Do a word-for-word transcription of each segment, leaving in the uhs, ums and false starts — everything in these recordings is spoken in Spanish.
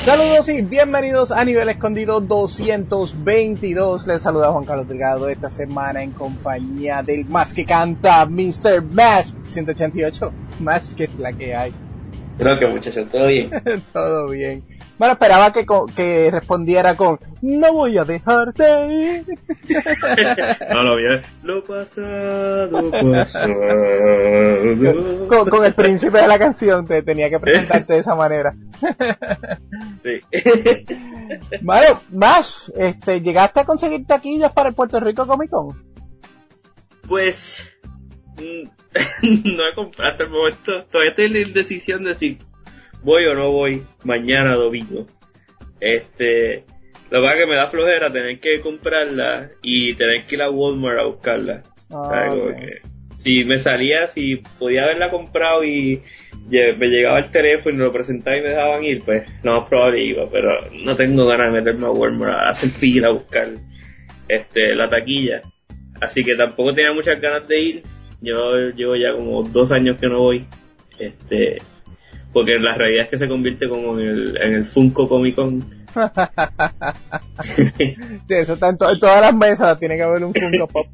Saludos y bienvenidos a Nivel Escondido doscientos veintidós. Les saluda Juan Carlos Delgado esta semana en compañía del más que canta mister Mash ciento ochenta y ocho. Mash, que es la que hay. Creo que muchachos, todo bien. Todo bien. Bueno, esperaba que, que respondiera con no voy a dejarte ir. No, lo vi. Lo pasado, pasado. Con, con el príncipe de la canción te tenía que presentarte de esa manera. Sí. Bueno, Mash, este, ¿llegaste a conseguir taquillas para el Puerto Rico Comic Con? Pues no he comprado hasta el momento. Todavía estoy en la indecisión de si voy o no voy mañana domingo. Este, lo que pasa es que me da flojera tener que comprarla y tener que ir a Walmart a buscarla. Ah, Como okay. que si me salía, si podía haberla comprado y me llegaba el teléfono y me lo presentaba y me dejaban ir, pues lo más probable iba, pero no tengo ganas de meterme a Walmart a hacer fila a buscar este la taquilla. Así que tampoco tenía muchas ganas de ir. Yo llevo ya como dos años que no voy. Este, porque la realidad es que se convierte como en el, en el Funko Comic Con. Sí, eso está en, to- en todas las mesas, tiene que haber un Funko Pop.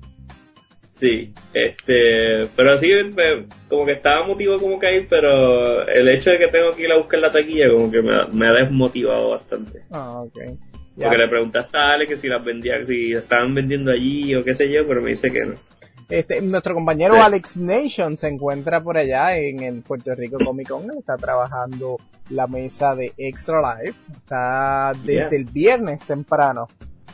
Sí, este, pero sí, me, como que estaba motivado como que ir, pero el hecho de que tengo que ir a buscar la taquilla como que me, me ha desmotivado bastante. Ah, okay. Ya. Porque le preguntaste a Ale que si las vendía, si estaban vendiendo allí o qué sé yo, pero me dice que no. Este, nuestro compañero Sí. Alex Nation se encuentra por allá en el Puerto Rico Comic Con, está trabajando la mesa de Extra Life, está desde Yeah. el viernes temprano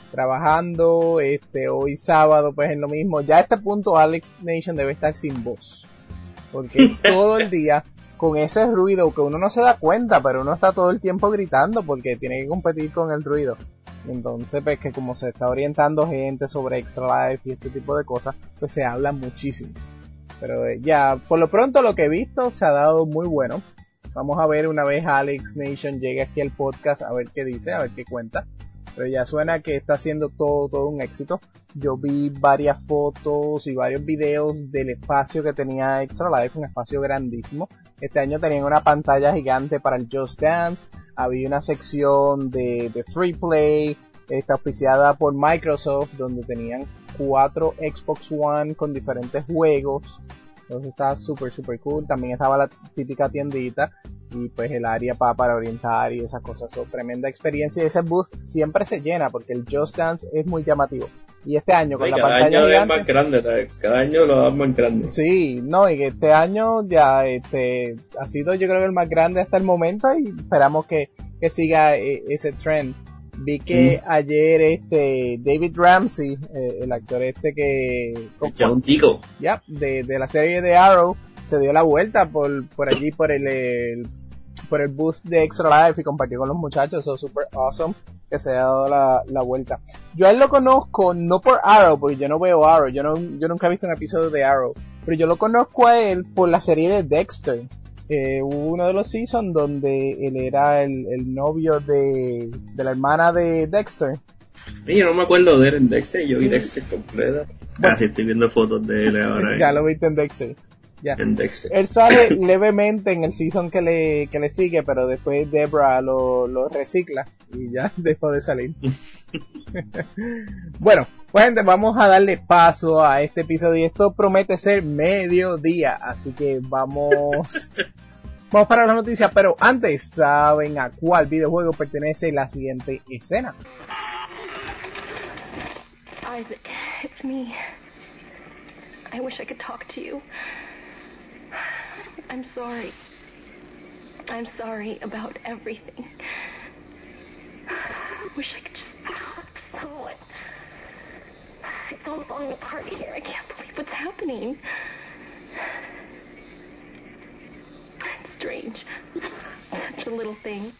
trabajando, este, hoy sábado pues en lo mismo. Ya a este punto Alex Nation debe estar sin voz, porque todo el día con ese ruido que uno no se da cuenta, pero uno está todo el tiempo gritando porque tiene que competir con el ruido. Entonces, pues que como se está orientando gente sobre Extra Life y este tipo de cosas, pues se habla muchísimo. Pero eh, ya, por lo pronto lo que he visto se ha dado muy bueno. Vamos a ver una vez Alex Nation llegue aquí al podcast a ver qué dice, a ver qué cuenta. Pero ya suena que está haciendo todo, todo un éxito. Yo vi varias fotos y varios videos del espacio que tenía Extra Life, un espacio grandísimo. Este año tenían una pantalla gigante para el Just Dance, había una sección de, de Free Play, está auspiciada por Microsoft, donde tenían cuatro Xbox One con diferentes juegos. Entonces estaba súper, súper cool. También estaba la típica tiendita y pues el área para, para orientar y esas cosas. Son tremenda experiencia y ese booth siempre se llena porque el Just Dance es muy llamativo. Y este año con Ay, la cada pantalla año gigante, es más grande, ¿sabes? Cada año lo dan más grande. sí, no, y que este año ya este ha sido yo creo que el más grande hasta el momento y esperamos que, que siga eh, ese trend. Vi que mm. ayer este David Ramsey, eh, el actor este que ya un tico, ya de, de la serie de Arrow, se dio la vuelta por por allí por el, el por el booth de Extra Life y compartió con los muchachos. Eso es super awesome que se haya dado la, la vuelta. Yo a él lo conozco no por Arrow, porque yo no veo Arrow, yo no yo nunca he visto un episodio de Arrow, pero yo lo conozco a él por la serie de Dexter. Eh, hubo uno de los seasons donde él era el, el novio de, de la hermana de Dexter. Sí, yo no me acuerdo de él en Dexter, yo vi Dexter completa. Bueno, ah, sí, estoy viendo fotos de él ahora. Ya lo viste en Dexter. Ya. En Dexter. Él sale levemente en el season que le, que le sigue, pero después Debra lo, lo recicla y ya dejó de salir. Bueno, pues gente, vamos a darle paso a este episodio y esto promete ser mediodía, así que vamos vamos para las noticias, pero antes, ¿saben a cuál videojuego pertenece la siguiente escena? Isaac, it's me. I wish I could talk to you. I'm sorry. I'm sorry about everything. I wish I could just talk to someone. It's all falling apart here. I can't believe what's happening. It's strange. Such a little thing.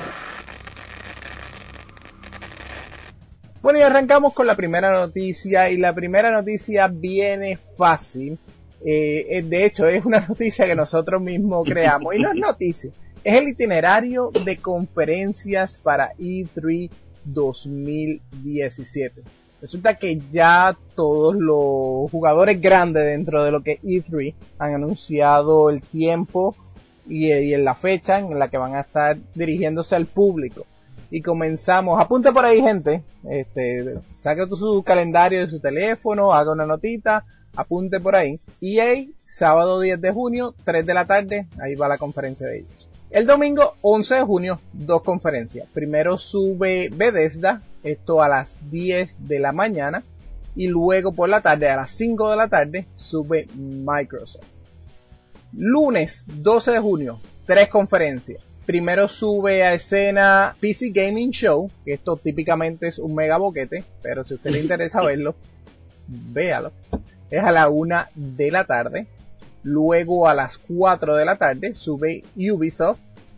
Bueno, y arrancamos con la primera noticia, y la primera noticia viene fácil. Eh, de hecho, es una noticia que nosotros mismos creamos, y no es noticia, es el itinerario de conferencias para E tres dos mil diecisiete. Resulta que ya todos los jugadores grandes dentro de lo que es E tres han anunciado el tiempo y, y en la fecha en la que van a estar dirigiéndose al público. y comenzamos. Apunte por ahí, gente. Este, saque tu su calendario de su teléfono, haga una notita, apunte por ahí. E A, sábado diez de junio, tres de la tarde, ahí va la conferencia de ellos. El domingo once de junio, dos conferencias. Primero sube Bethesda, esto a las diez de la mañana, y luego por la tarde, a las cinco de la tarde, sube Microsoft. Lunes doce de junio, tres conferencias. Primero sube a escena P C Gaming Show, que esto típicamente es un mega boquete, pero si a usted le interesa verlo, véalo. Es a la una de la tarde. Luego a las cuatro de la tarde sube Ubisoft.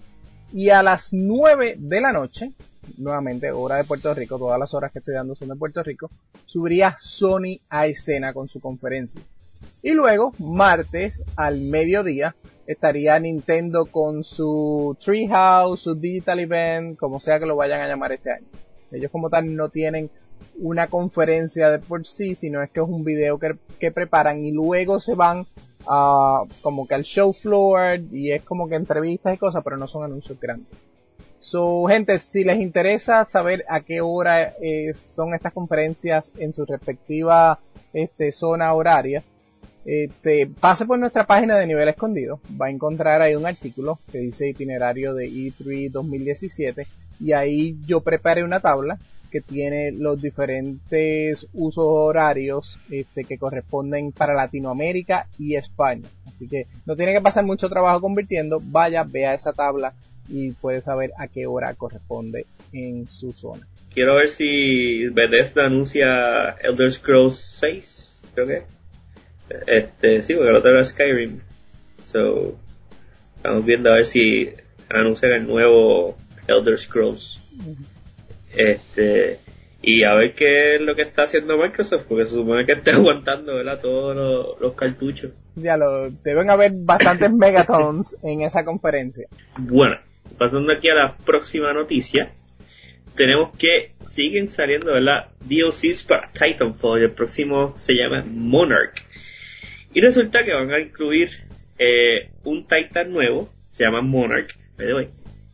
Y a las nueve de la noche, nuevamente hora de Puerto Rico, todas las horas que estoy dando son de Puerto Rico, subiría Sony a escena con su conferencia. Y luego, martes al mediodía, estaría Nintendo con su Treehouse, su Digital Event, como sea que lo vayan a llamar este año. Ellos como tal no tienen una conferencia de por sí, sino es que es un video que, que preparan y luego se van a, como que al show floor y es como que entrevistas y cosas, pero no son anuncios grandes. So, gente, si les interesa saber a qué hora eh, son estas conferencias en su respectiva este, zona horaria, Este, pase por nuestra página de Nivel Escondido, va a encontrar ahí un artículo que dice itinerario de E tres dos mil diecisiete y ahí yo preparé una tabla que tiene los diferentes usos horarios este, que corresponden para Latinoamérica y España, así que no tiene que pasar mucho trabajo convirtiendo, vaya, vea esa tabla y puede saber a qué hora corresponde en su zona. Quiero ver si Bethesda anuncia Elder Scrolls seis, creo que Este, sí, porque el otro era Skyrim. So, estamos viendo a ver si anuncian el nuevo Elder Scrolls. Uh-huh. Este, y a ver qué es lo que está haciendo Microsoft, porque se supone que está aguantando, ¿verdad? Todos los, los cartuchos. Ya lo, deben haber bastantes megatons en esa conferencia. Bueno, pasando aquí a la próxima noticia, tenemos que siguen saliendo, ¿verdad? D L Cs para Titanfall, y el próximo se llama Monarch. Y resulta que van a incluir eh, un Titan nuevo, se llama Monarch, by the way.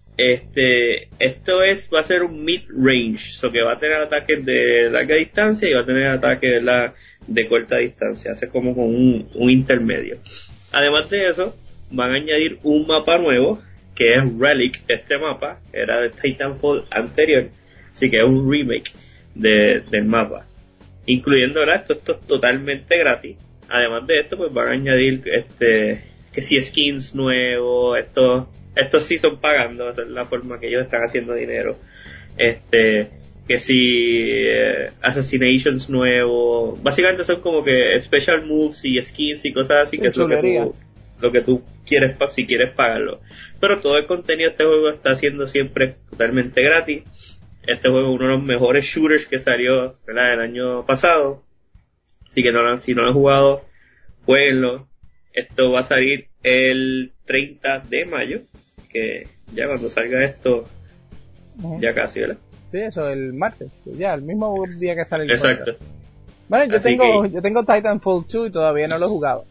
Este, esto es, va a ser un mid-range, so que va a tener ataques de larga distancia y va a tener ataques de, la, de corta distancia, hace como con un, un intermedio. Además de eso, van a añadir un mapa nuevo, que es Relic. Este mapa era de Titanfall anterior, así que es un remake de, del mapa. Incluyendo, ¿verdad? Esto, esto es totalmente gratis. Además de esto, pues van a añadir este que si skins nuevos, estos estos sí son pagando, esa es la forma que ellos están haciendo dinero. Este, que si eh, assassinations nuevos, básicamente son como que special moves y skins y cosas así, sí, que es lo que tú, lo que tú quieres si quieres pagarlo. Pero todo el contenido de este juego está siendo siempre totalmente gratis. Este juego es uno de los mejores shooters que salió, ¿verdad?, el año pasado. Así que no, si no lo han jugado, jueguenlo. Esto va a salir el treinta de mayo, que ya cuando salga esto, uh-huh. ya casi, ¿verdad? Sí, eso, el martes, ya, el mismo día que sale el Exacto. Podcast. Bueno, yo Así tengo que, yo tengo Titanfall dos y todavía no lo he jugado.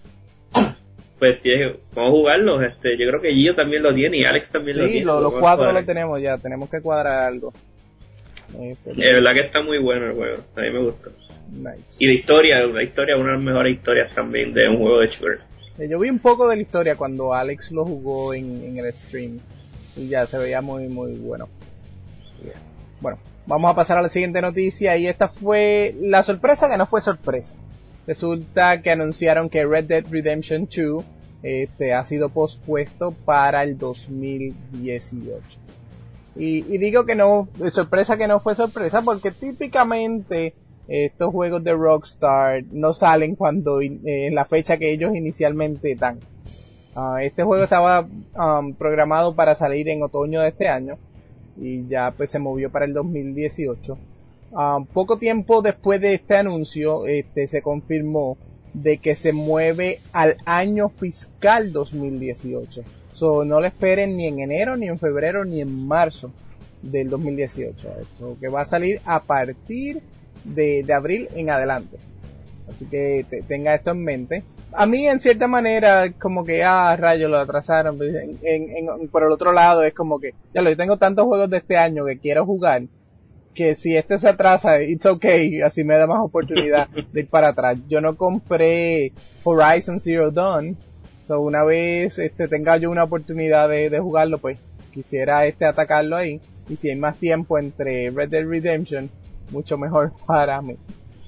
Pues tienes, vamos a jugarlo, este, yo creo que Gio también lo tiene y Alex también sí, lo tiene. Sí, lo, los cuatro lo tenemos ya, tenemos que cuadrar algo. Este, es verdad que está muy bueno el juego, a mí me gusta. Nice. Y la historia, la historia es una de las mejores historias también de un juego de shooter. Yo vi un poco de la historia cuando Alex lo jugó en, en el stream y ya se veía muy muy bueno. Yeah. Bueno, vamos a pasar a la siguiente noticia y esta fue la sorpresa que no fue sorpresa. Resulta que anunciaron que Red Dead Redemption dos este, ha sido pospuesto para el dos mil dieciocho. Y, y digo que no, sorpresa que no fue sorpresa porque típicamente estos juegos de Rockstar no salen cuando eh, en la fecha que ellos inicialmente dan. Uh, este juego estaba um, programado para salir en otoño de este año y ya pues se movió para el dos mil dieciocho. Uh, poco tiempo después de este anuncio, este se confirmó de que se mueve al año fiscal dos mil dieciocho. So, no lo esperen ni en enero, ni en febrero, ni en marzo del dos mil dieciocho. Eso que va a salir a partir de, de abril en adelante. Así que te, tenga esto en mente. A mí en cierta manera como que, ah, rayos, lo atrasaron. En, en, en, por el otro lado es como que, ya lo, yo tengo tantos juegos de este año que quiero jugar, que si este se atrasa, it's okay, así me da más oportunidad de ir para atrás. Yo no compré Horizon Zero Dawn, so una vez este tenga yo una oportunidad de, de jugarlo, pues quisiera este atacarlo ahí. Y si hay más tiempo entre Red Dead Redemption, mucho mejor para mí.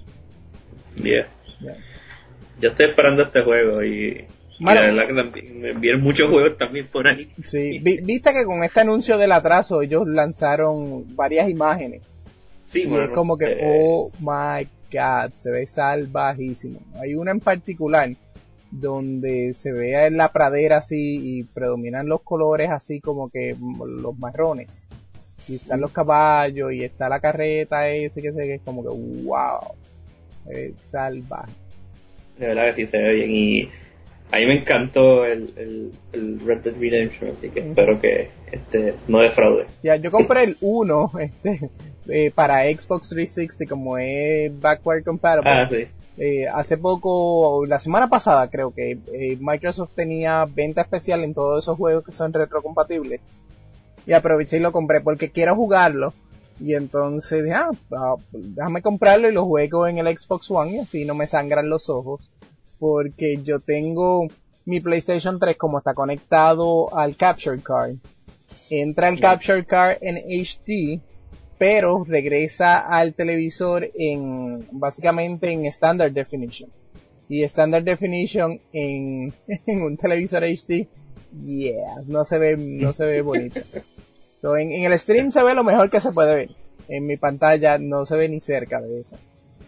Yeah. Yeah. Yo estoy esperando este juego y, y la verdad que también me envían muchos juegos también por ahí. Sí, vi, viste que con este anuncio del atraso ellos lanzaron varias imágenes. Sí, y bueno, es como que, eh, oh my god, se ve salvajísimo. Hay una en particular donde se ve en la pradera así y predominan los colores así como que los marrones. Y están los caballos y está la carreta ese que se ve, es como que wow, se ve salvaje. De verdad que sí se ve bien y a mí me encantó el, el, el Red Dead Redemption, así que uh-huh. espero que este no defraude. Ya, yo compré el uno este, eh, para Xbox trescientos sesenta como es backward compatible. Ah, sí. Eh, hace poco, la semana pasada creo que eh, Microsoft tenía venta especial en todos esos juegos que son retrocompatibles. Y aproveché y lo compré porque quiero jugarlo. Y entonces dije, ah, déjame comprarlo y lo juego en el Xbox One y así no me sangran los ojos. Porque yo tengo mi PlayStation tres como está conectado al Capture Card. Entra el Capture Card en H D, pero regresa al televisor en, básicamente en Standard Definition. Y Standard Definition en, en un televisor H D, yeah, no se ve, no se ve bonito. So, en, en el stream se ve lo mejor que se puede ver. En mi pantalla no se ve ni cerca de eso.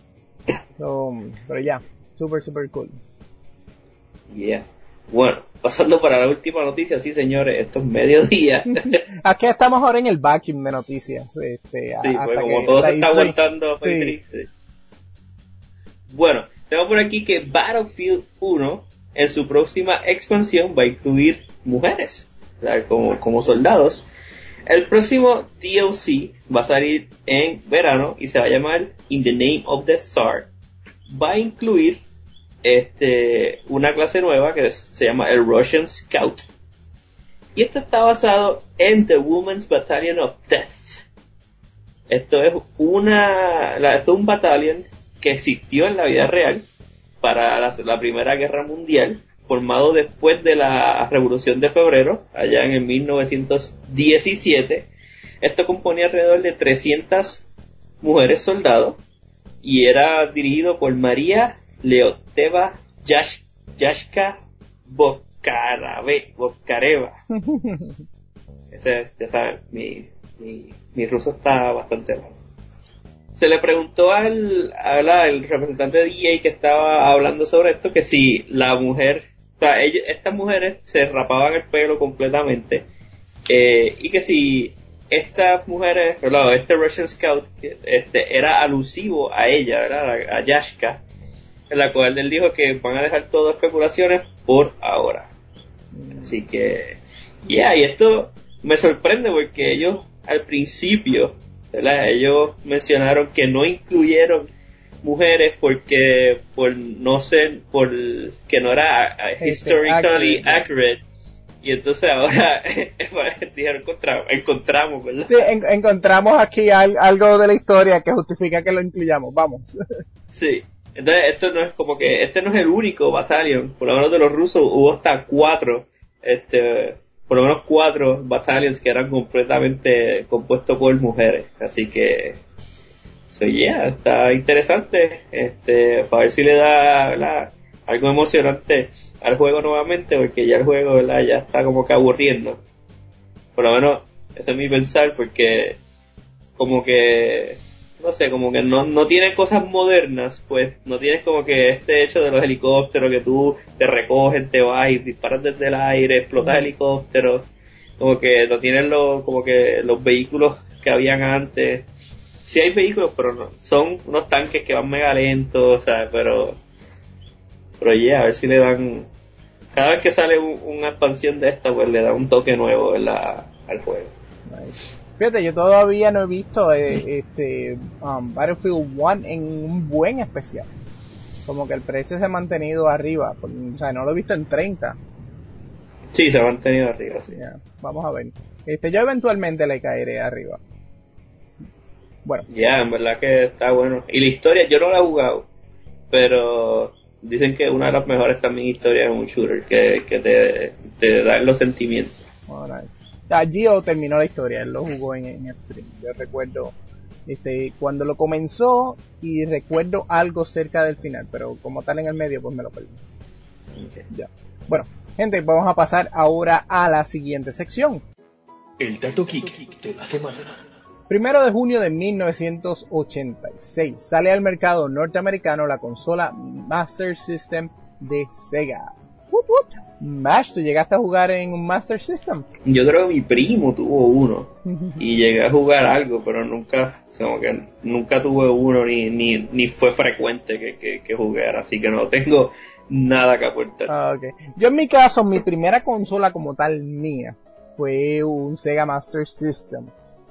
So, pero ya, yeah, super super cool. Yeah. Bueno, pasando para la última noticia, sí señores, esto es mediodía. Aquí estamos ahora en el vacuum de noticias. Este, sí, pues como todo se está aguantando. Sí. Bueno, tengo por aquí que Battlefield uno en su próxima expansión va a incluir mujeres, ¿verdad? Como, como soldados. El próximo D L C va a salir en verano y se va a llamar In the Name of the Tsar. Va a incluir este una clase nueva que se llama el Russian Scout. Y esto está basado en The Women's Battalion of Death. Esto es una la, esto es un battalion que existió en la vida real para la, la Primera Guerra Mundial, formado después de la Revolución de Febrero, allá en el mil novecientos diecisiete. Esto componía alrededor de trescientas mujeres soldados y era dirigido por María Leonteva Yash, Yashka Boskareve, Boskareva. Ese, ya saben, mi, mi, mi ruso está bastante mal. Se le preguntó al, al, al representante de E A que estaba hablando sobre esto, que si la mujer, o sea, ella, estas mujeres se rapaban el pelo completamente, eh, y que si estas mujeres, ¿verdad? Este Russian Scout, este, era alusivo a ella, ¿verdad? A, a Yashka, en la cual él dijo que van a dejar todas especulaciones por ahora. Así que, ya, yeah, y esto me sorprende porque ellos al principio, ¿verdad? Ellos mencionaron que no incluyeron mujeres porque por no ser, por que no era uh, historically accurate, accurate. Y entonces ahora dijeron encontramos, encontramos, ¿verdad? Sí, en, encontramos aquí al, algo de la historia que justifica que lo incluyamos, vamos. Sí, entonces esto no es como que, este no es el único battalion, por lo menos de los rusos hubo hasta cuatro, este, por lo menos cuatro battalions que eran completamente compuestos por mujeres, así que, so yeah, está interesante, este, para ver si le da, ¿verdad?, algo emocionante al juego nuevamente, porque ya el juego, ¿verdad?, ya está como que aburriendo, por lo menos ese es mi pensar, porque como que no sé, como que no, no tiene cosas modernas, pues no tienes como que este hecho de los helicópteros que tú te recogen, te vas y disparas desde el aire, explotas helicópteros, como que no tienen los, como que los vehículos que habían antes. Sí hay vehículos, pero no, son unos tanques que van mega lentos, o sea, pero pero ya, yeah, a ver si le dan, cada vez que sale un, una expansión de esta, pues le da un toque nuevo, ¿verdad?, al juego. Nice. Fíjate, yo todavía no he visto eh, este um, Battlefield uno en un buen especial. como que el precio se ha mantenido arriba, o sea, no lo he visto en treinta. Sí, se ha mantenido arriba, sí. Yeah, vamos a ver. Este, yo eventualmente le caeré arriba. Bueno. Ya, yeah, en verdad que está bueno. Y la historia, yo no la he jugado, pero dicen que es una de las mejores también historias en un shooter, que, que te, te da los sentimientos. Alright. Ya, Gio terminó la historia, él lo jugó en, en stream. Yo recuerdo este cuando lo comenzó y recuerdo algo cerca del final, pero como tal en el medio pues me lo perdí. Okay. Ya. Bueno, gente, vamos a pasar ahora a la siguiente sección. El dato geek de la semana. Primero de junio de mil novecientos ochenta y seis sale al mercado norteamericano la consola Master System de Sega. Woop, woop. Mash, ¿tú llegaste a jugar en un Master System? Yo creo que mi primo tuvo uno y llegué a jugar algo, pero nunca, como que nunca tuve uno ni ni, ni fue frecuente que, que, que jugara, así que no tengo nada que aportar. Ah, okay. Yo en mi caso, mi primera consola como tal mía fue un Sega Master System.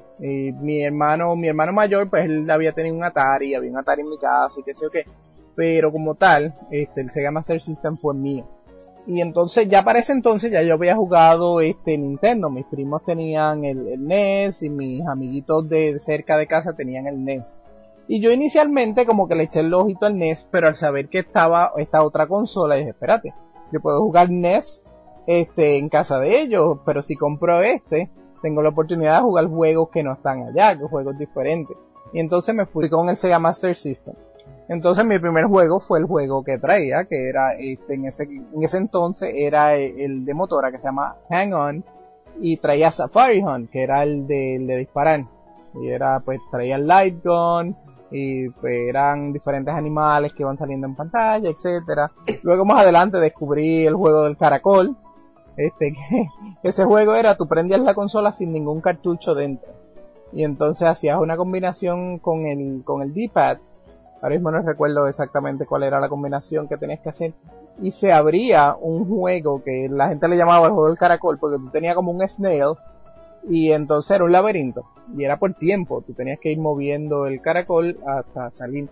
Y mi hermano, mi hermano mayor, pues él había tenido un Atari, había un Atari en mi casa y qué sé yo qué. Pero como tal, este, el Sega Master System fue mío. Y entonces, ya para ese entonces, ya yo había jugado este Nintendo. Mis primos tenían el, el N E S y mis amiguitos de cerca de casa tenían el N E S. Y yo inicialmente como que le eché el ojito al N E S, pero al saber que estaba esta otra consola, dije, espérate, yo puedo jugar N E S este, en casa de ellos, pero si compro este, tengo la oportunidad de jugar juegos que no están allá, que juegos diferentes. Y entonces me fui con el Sega Master System. Entonces mi primer juego fue el juego que traía, que era este en ese en ese entonces era el, el de motora que se llama Hang On, y traía Safari Hunt, que era el de, el de disparar. Y era pues traía el Light Gun y pues eran diferentes animales que iban saliendo en pantalla, etcétera. Luego más adelante descubrí el juego del caracol. Este que ese juego era tú prendías la consola sin ningún cartucho dentro. Y entonces hacías una combinación con el con el D-pad. Ahora mismo no recuerdo exactamente cuál era la combinación que tenías que hacer. Y se abría un juego que la gente le llamaba el juego del caracol, porque tú tenías como un snail. Y entonces era un laberinto. Y era por tiempo. Tú tenías que ir moviendo el caracol hasta salir.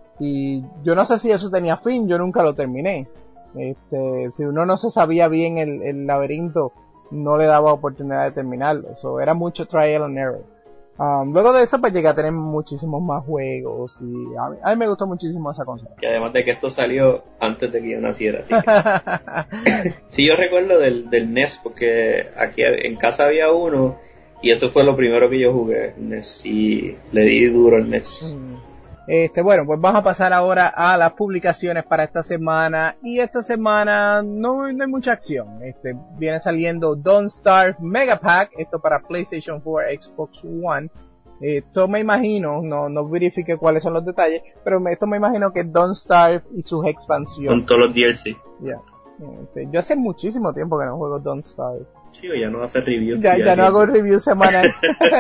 Y yo no sé si eso tenía fin, yo nunca lo terminé. Este, si uno no se sabía bien el, el laberinto, no le daba oportunidad de terminarlo. Eso era mucho trial and error. Um, luego de eso pues llegué a tener muchísimos más juegos y a mí, a mí me gustó muchísimo esa consola. Y además de que esto salió antes de que yo naciera, así que... Sí, yo recuerdo del, del N E S porque aquí en casa había uno y eso fue lo primero que yo jugué, N E S, y le di duro al N E S. Mm. Este, bueno, pues vamos a pasar ahora a las publicaciones para esta semana. Y esta semana no, no hay mucha acción. Este, viene saliendo Don't Starve Mega Pack, esto para PlayStation cuatro, Xbox One. Esto me imagino, no, no verifique cuáles son los detalles, pero esto me imagino que Don't Starve y sus expansiones. Con todos los D L C. Ya. Yeah. Este, yo hace muchísimo tiempo que no juego Don't Starve. Chico, ya no hace review. Ya, ya, ya no hago review semanal.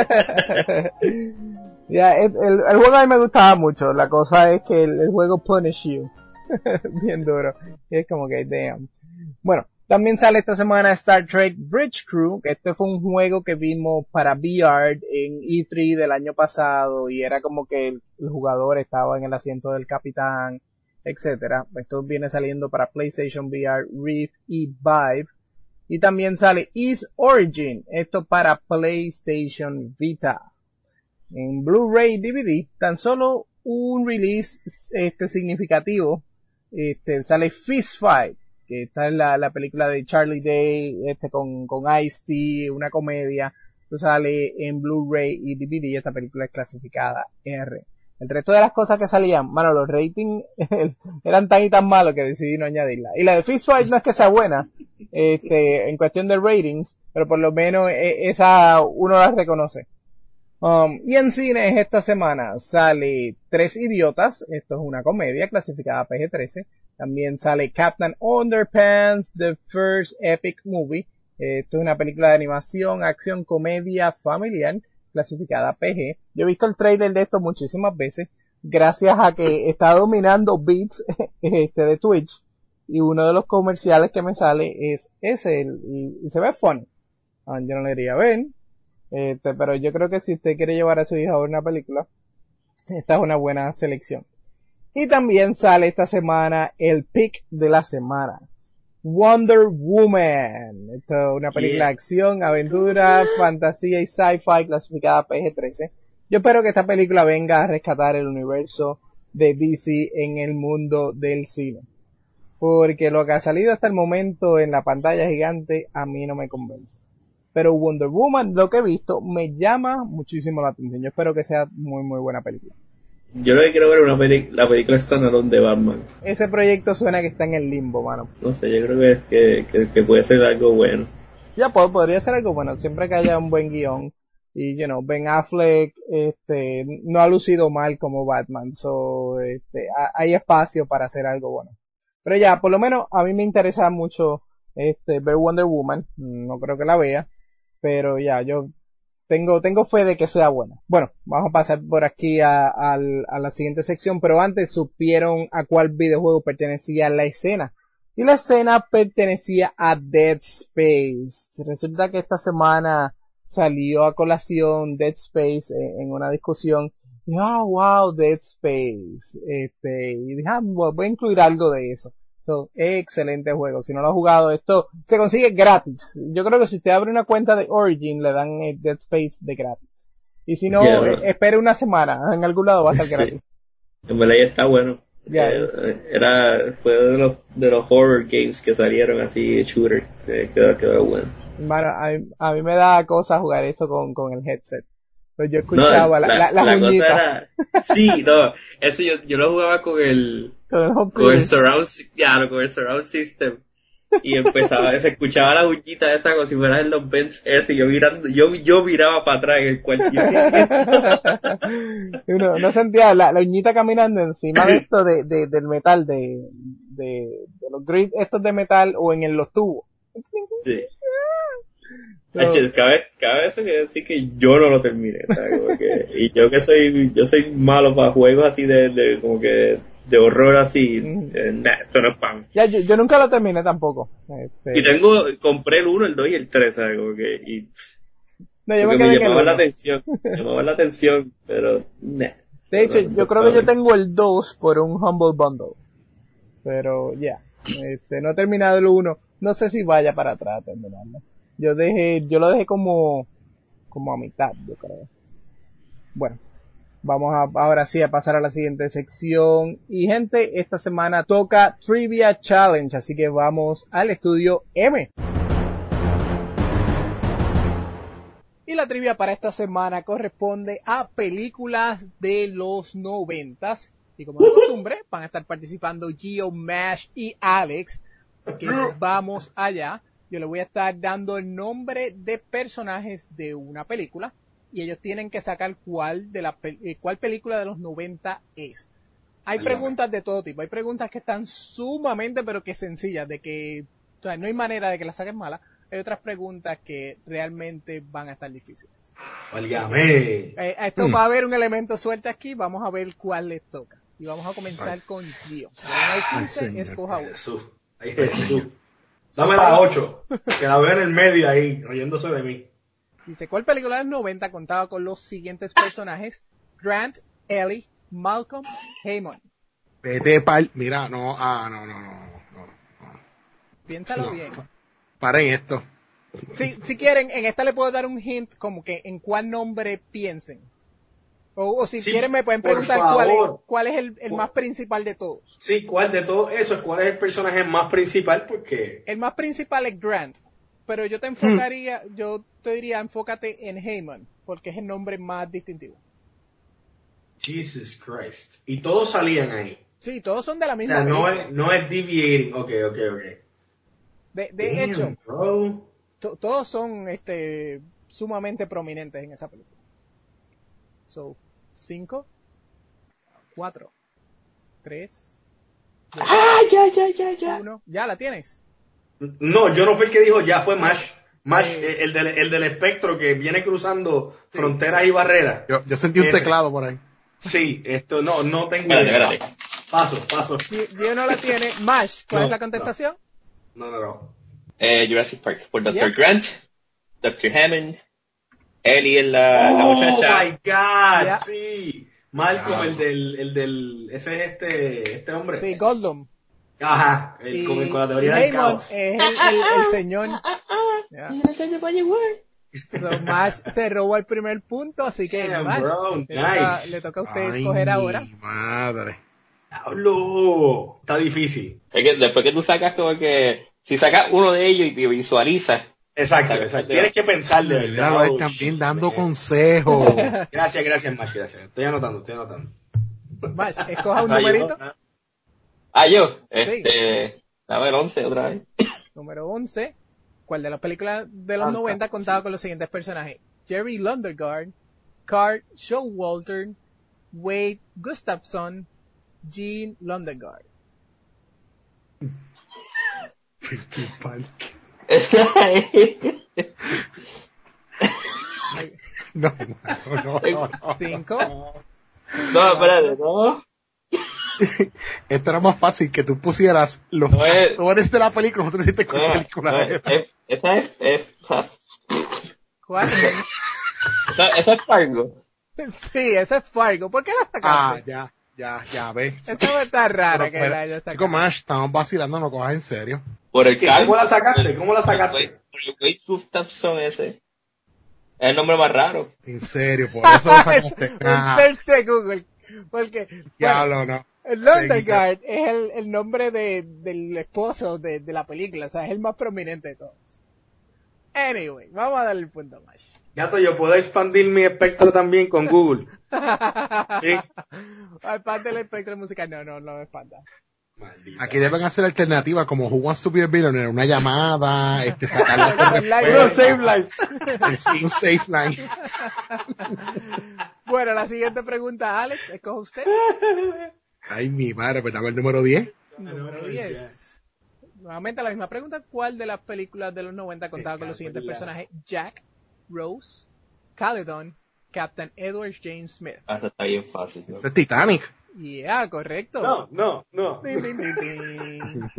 Ya, el, el, el juego a mí me gustaba mucho. La cosa es que el, el juego punish you. Bien duro. Y es como que, damn. Bueno, también sale esta semana Star Trek Bridge Crew, que este fue un juego que vimos para V R en E tres del año pasado, y era como que el, el jugador estaba en el asiento del capitán, etcétera. Esto viene saliendo para PlayStation V R, Rift y Vive. Y también sale Ys Origin, esto para PlayStation Vita. En Blu-ray D V D, tan solo un release este significativo, este sale Fist Fight, que está en la, la película de Charlie Day, este con, con Ice-T, una comedia. Esto sale en Blu-ray y D V D, y esta película es clasificada R. El resto de las cosas que salían, mano, los ratings eran tan y tan malos que decidí no añadirla. Y la de Fist Fight no es que sea buena, este, en cuestión de ratings, pero por lo menos esa uno la reconoce. Um, y en cines esta semana sale Tres Idiotas, esto es una comedia clasificada P G trece. También sale Captain Underpants, The First Epic Movie, esto es una película de animación, acción, comedia familiar, clasificada P G. Yo he visto el trailer de esto muchísimas veces, gracias a que está dominando Beats este de Twitch, y uno de los comerciales que me sale es ese, el, y, y se ve funny. Um, yo no le iría a ver. Este, pero yo creo que si usted quiere llevar a su hija a ver una película, esta es una buena selección. Y también sale esta semana el pick de la semana. Wonder Woman. Esto es una película de acción, aventura, fantasía y sci-fi clasificada P G trece. Yo espero que esta película venga a rescatar el universo de D C en el mundo del cine. Porque lo que ha salido hasta el momento en la pantalla gigante a mí no me convence. Pero Wonder Woman, lo que he visto, me llama muchísimo la atención. Yo espero que sea muy muy buena película. Yo lo que quiero ver es una peli- la película standalone de Batman. Ese proyecto suena que está en el limbo, mano. No sé, yo creo que, que, que, que puede ser algo bueno. Ya, pues, podría ser algo bueno, siempre que haya un buen guión. Y, you know, Ben Affleck, este, no ha lucido mal como Batman. So, este, ha- hay espacio para hacer algo bueno. Pero ya, por lo menos, a mí me interesa mucho, este, ver Wonder Woman. No creo que la vea. Pero ya, yo tengo, tengo fe de que sea buena. Bueno, vamos a pasar por aquí a, al- a la siguiente sección, pero antes supieron a cuál videojuego pertenecía la escena. Y la escena pertenecía a Dead Space. Resulta que esta semana salió a colación Dead Space en, en una discusión. Y, oh, wow, Dead Space. Este, y dije, ah, voy a incluir algo de eso. So, excelente juego. Si no lo ha jugado, esto se consigue gratis. Yo creo que si usted abre una cuenta de Origin, le dan eh, Dead Space de gratis. Y si no, Yeah, eh, bro. espere una semana. En algún lado va a estar gratis. En verdad ya está bueno. Ya. Eh, era, fue de los, de los horror games que salieron así, shooter. Eh, quedó, quedó bueno. Bueno, a mí, a mí me da cosa jugar eso con, con el headset. Pues yo No, escuchaba la, la, las la cosa uñitas era, sí, no, eso yo, yo lo jugaba con el, con el home con el theater. surround, si- ya, no, con el surround system. Y empezaba, se escuchaba la uñita esa como si fueran en los bench ese, y yo mirando, yo, yo miraba para atrás en el cuarto. Yo, ¿qué es esto? Uno no sentía la, la uñita caminando encima de esto de, de, del metal, de, de, de los grids estos de metal o en el- los tubos. Sí. So, H, cada vez, cada vez que decir que yo no lo terminé, ¿sabes? Como que, y yo que soy, yo soy malo para juegos así de, de como que, de horror así, Mm. eh, nah, esto no es pan. ya, yo, yo nunca lo terminé tampoco. Este, Y tengo, compré el uno, el dos y el tres, ¿sabes? Como que, y, no, yo me porque quedé me en el llamaban la uno. atención, me llamaban la atención, pero, nah. De hecho, No, no, yo creo no, que yo tengo el dos por un Humble Bundle. Pero ya, este, no he terminado el uno. No sé si vaya para atrás a terminarlo. Yo dejé, yo lo dejé como, como a mitad, yo creo. Bueno, vamos a, ahora sí a pasar a la siguiente sección. Y gente, esta semana toca Trivia Challenge, así que vamos al estudio M. Y la trivia para esta semana corresponde a películas de los noventas. Y como de costumbre, van a estar participando Gio, Mash y Alex. Así que vamos allá. Yo le voy a estar dando el nombre de personajes de una película. Y ellos tienen que sacar cuál de la pe- eh, cuál película de los noventa es. Hay Válgame. preguntas de todo tipo. Hay preguntas que están sumamente, pero que sencillas. De que, o sea, no hay manera de que las saquen malas. Hay otras preguntas que realmente van a estar difíciles. Válgame. Eh, esto va a haber un elemento suerte aquí, vamos a ver cuál les toca. Y vamos a comenzar Ay. con Gio. De uno al Ay, quince, señor. escoja uno. Jesús. Ay, Jesús. Dame la ocho. Que la veo en el medio ahí, riéndose de mí. Dice, ¿cuál película del noventa contaba con los siguientes personajes? Grant, Ellie, Malcolm, Hammond. Vete pa'l... Mira, no, ah, no, no, no, no, no. Piénsalo No. bien. Paren esto. Si, si quieren, en esta le puedo dar un hint como que en cuál nombre piensen. O, o si Sí, quieren me pueden por preguntar cuál es, favor. cuál es el, el Por- más principal de todos. Sí, ¿cuál de todo eso? ¿Cuál es el personaje más principal? Porque... El más principal es Grant, pero yo te enfocaría, yo te diría enfócate en Hammond, porque es el nombre más distintivo. Jesus Christ. Y todos salían ahí. Sí, todos son de la O misma sea, no película. es, no es deviating. Ok, ok, ok. De, de Damn, hecho, bro. to- todos son este sumamente prominentes en esa película. So, cinco, cuatro, tres, Ah, ya, ya, ya, ya. uno, ya la tienes. No, yo no fui el que dijo ya, fue Mash. Mash, Eh. eh, el del, el del espectro que viene cruzando fronteras y barreras. Yo, yo sentí un Ese. teclado por ahí. Sí, esto no, no tengo Espérate, idea. espérate. Paso, paso. Gio Gio no la tiene. Mash, ¿cuál No, es la contestación? No, no, no. Eh, Jurassic Park, por doctor Yeah. Grant, doctor Hammond, Ellie es la, la Oh muchacha. my God, Yeah. sí. Malcolm, Ah. el del, el del, ese es este, este hombre. Sí, Goldblum. Ajá, el, Y, con, con la y teoría del Heyman caos. es el, el, el señor. Ya. So, Mash se robó el primer punto, así que Damn, Mash, bro, le, toca, nice. le toca a usted Ay, escoger ahora. madre. ¡Diablo! Está difícil. Es que después que tú sacas como que, si sacas uno de ellos y te visualizas, Exacto, Saca- exacto. Tienes que pensarle. Ay, mira, Oh, él también shit, dando man. consejos. Gracias, gracias, Mash, gracias. Estoy anotando, estoy anotando. Mash, escoja un Ay, numerito. ah, yo, este, dame el once otra vez. Número once. ¿Cuál de las películas de los Anta, noventa contaba con los siguientes personajes? Jerry Lundegaard, Carl Showalter, Wade Gustafson, Gene Lundegaard. Esa es. No, no, no, no, no. Cinco. No, espérate, no. Esto era más fácil que tú pusieras los No es- actores de la película, nosotros deciste No, cuál película no, era. es- esa es, es, ¿Cuál? esa, esa es Fargo. Sí, ese es Fargo. ¿Por qué la Ah, sacaste? ya, ya, ya, ve. Esa está rara Pero, que pero, la haya Chico, sacado. Mash, estamos vacilando, no cojas en serio. Por el ¿Qué? calvo. ¿Cómo la sacaste? ¿Cómo la sacaste? Por el Wade Gustafson ese. Es el nombre más raro. En serio, por eso lo sacaste. Un Ah, search de Google. Porque, ya bueno, lo no. el Lundegaard es el, el nombre de, del esposo de, de la película. O sea, es el más prominente de todos. Anyway, vamos a darle el punto a Mash. Gato, yo puedo expandir mi espectro también con Google. Sí. Aparte del espectro musical, no, no, no me espanta. Maldita. Aquí deben hacer alternativas como Who Wants to be a Billionaire, una llamada, este, sacar Con la like- No, save lives. el un safe line. Bueno, la siguiente pregunta, Alex, escoge usted. Ay, mi madre, pues dame el número diez. Número diez. Nuevamente la misma pregunta. ¿Cuál de las películas de los noventa contaba con los siguientes personajes? Jack, Rose, Caledon, Captain Edward James Smith. Ah, esta está bien fácil. ¿no? Este es Titanic. Yeah, correcto. No, no, no. Ding, ding, ding, ding.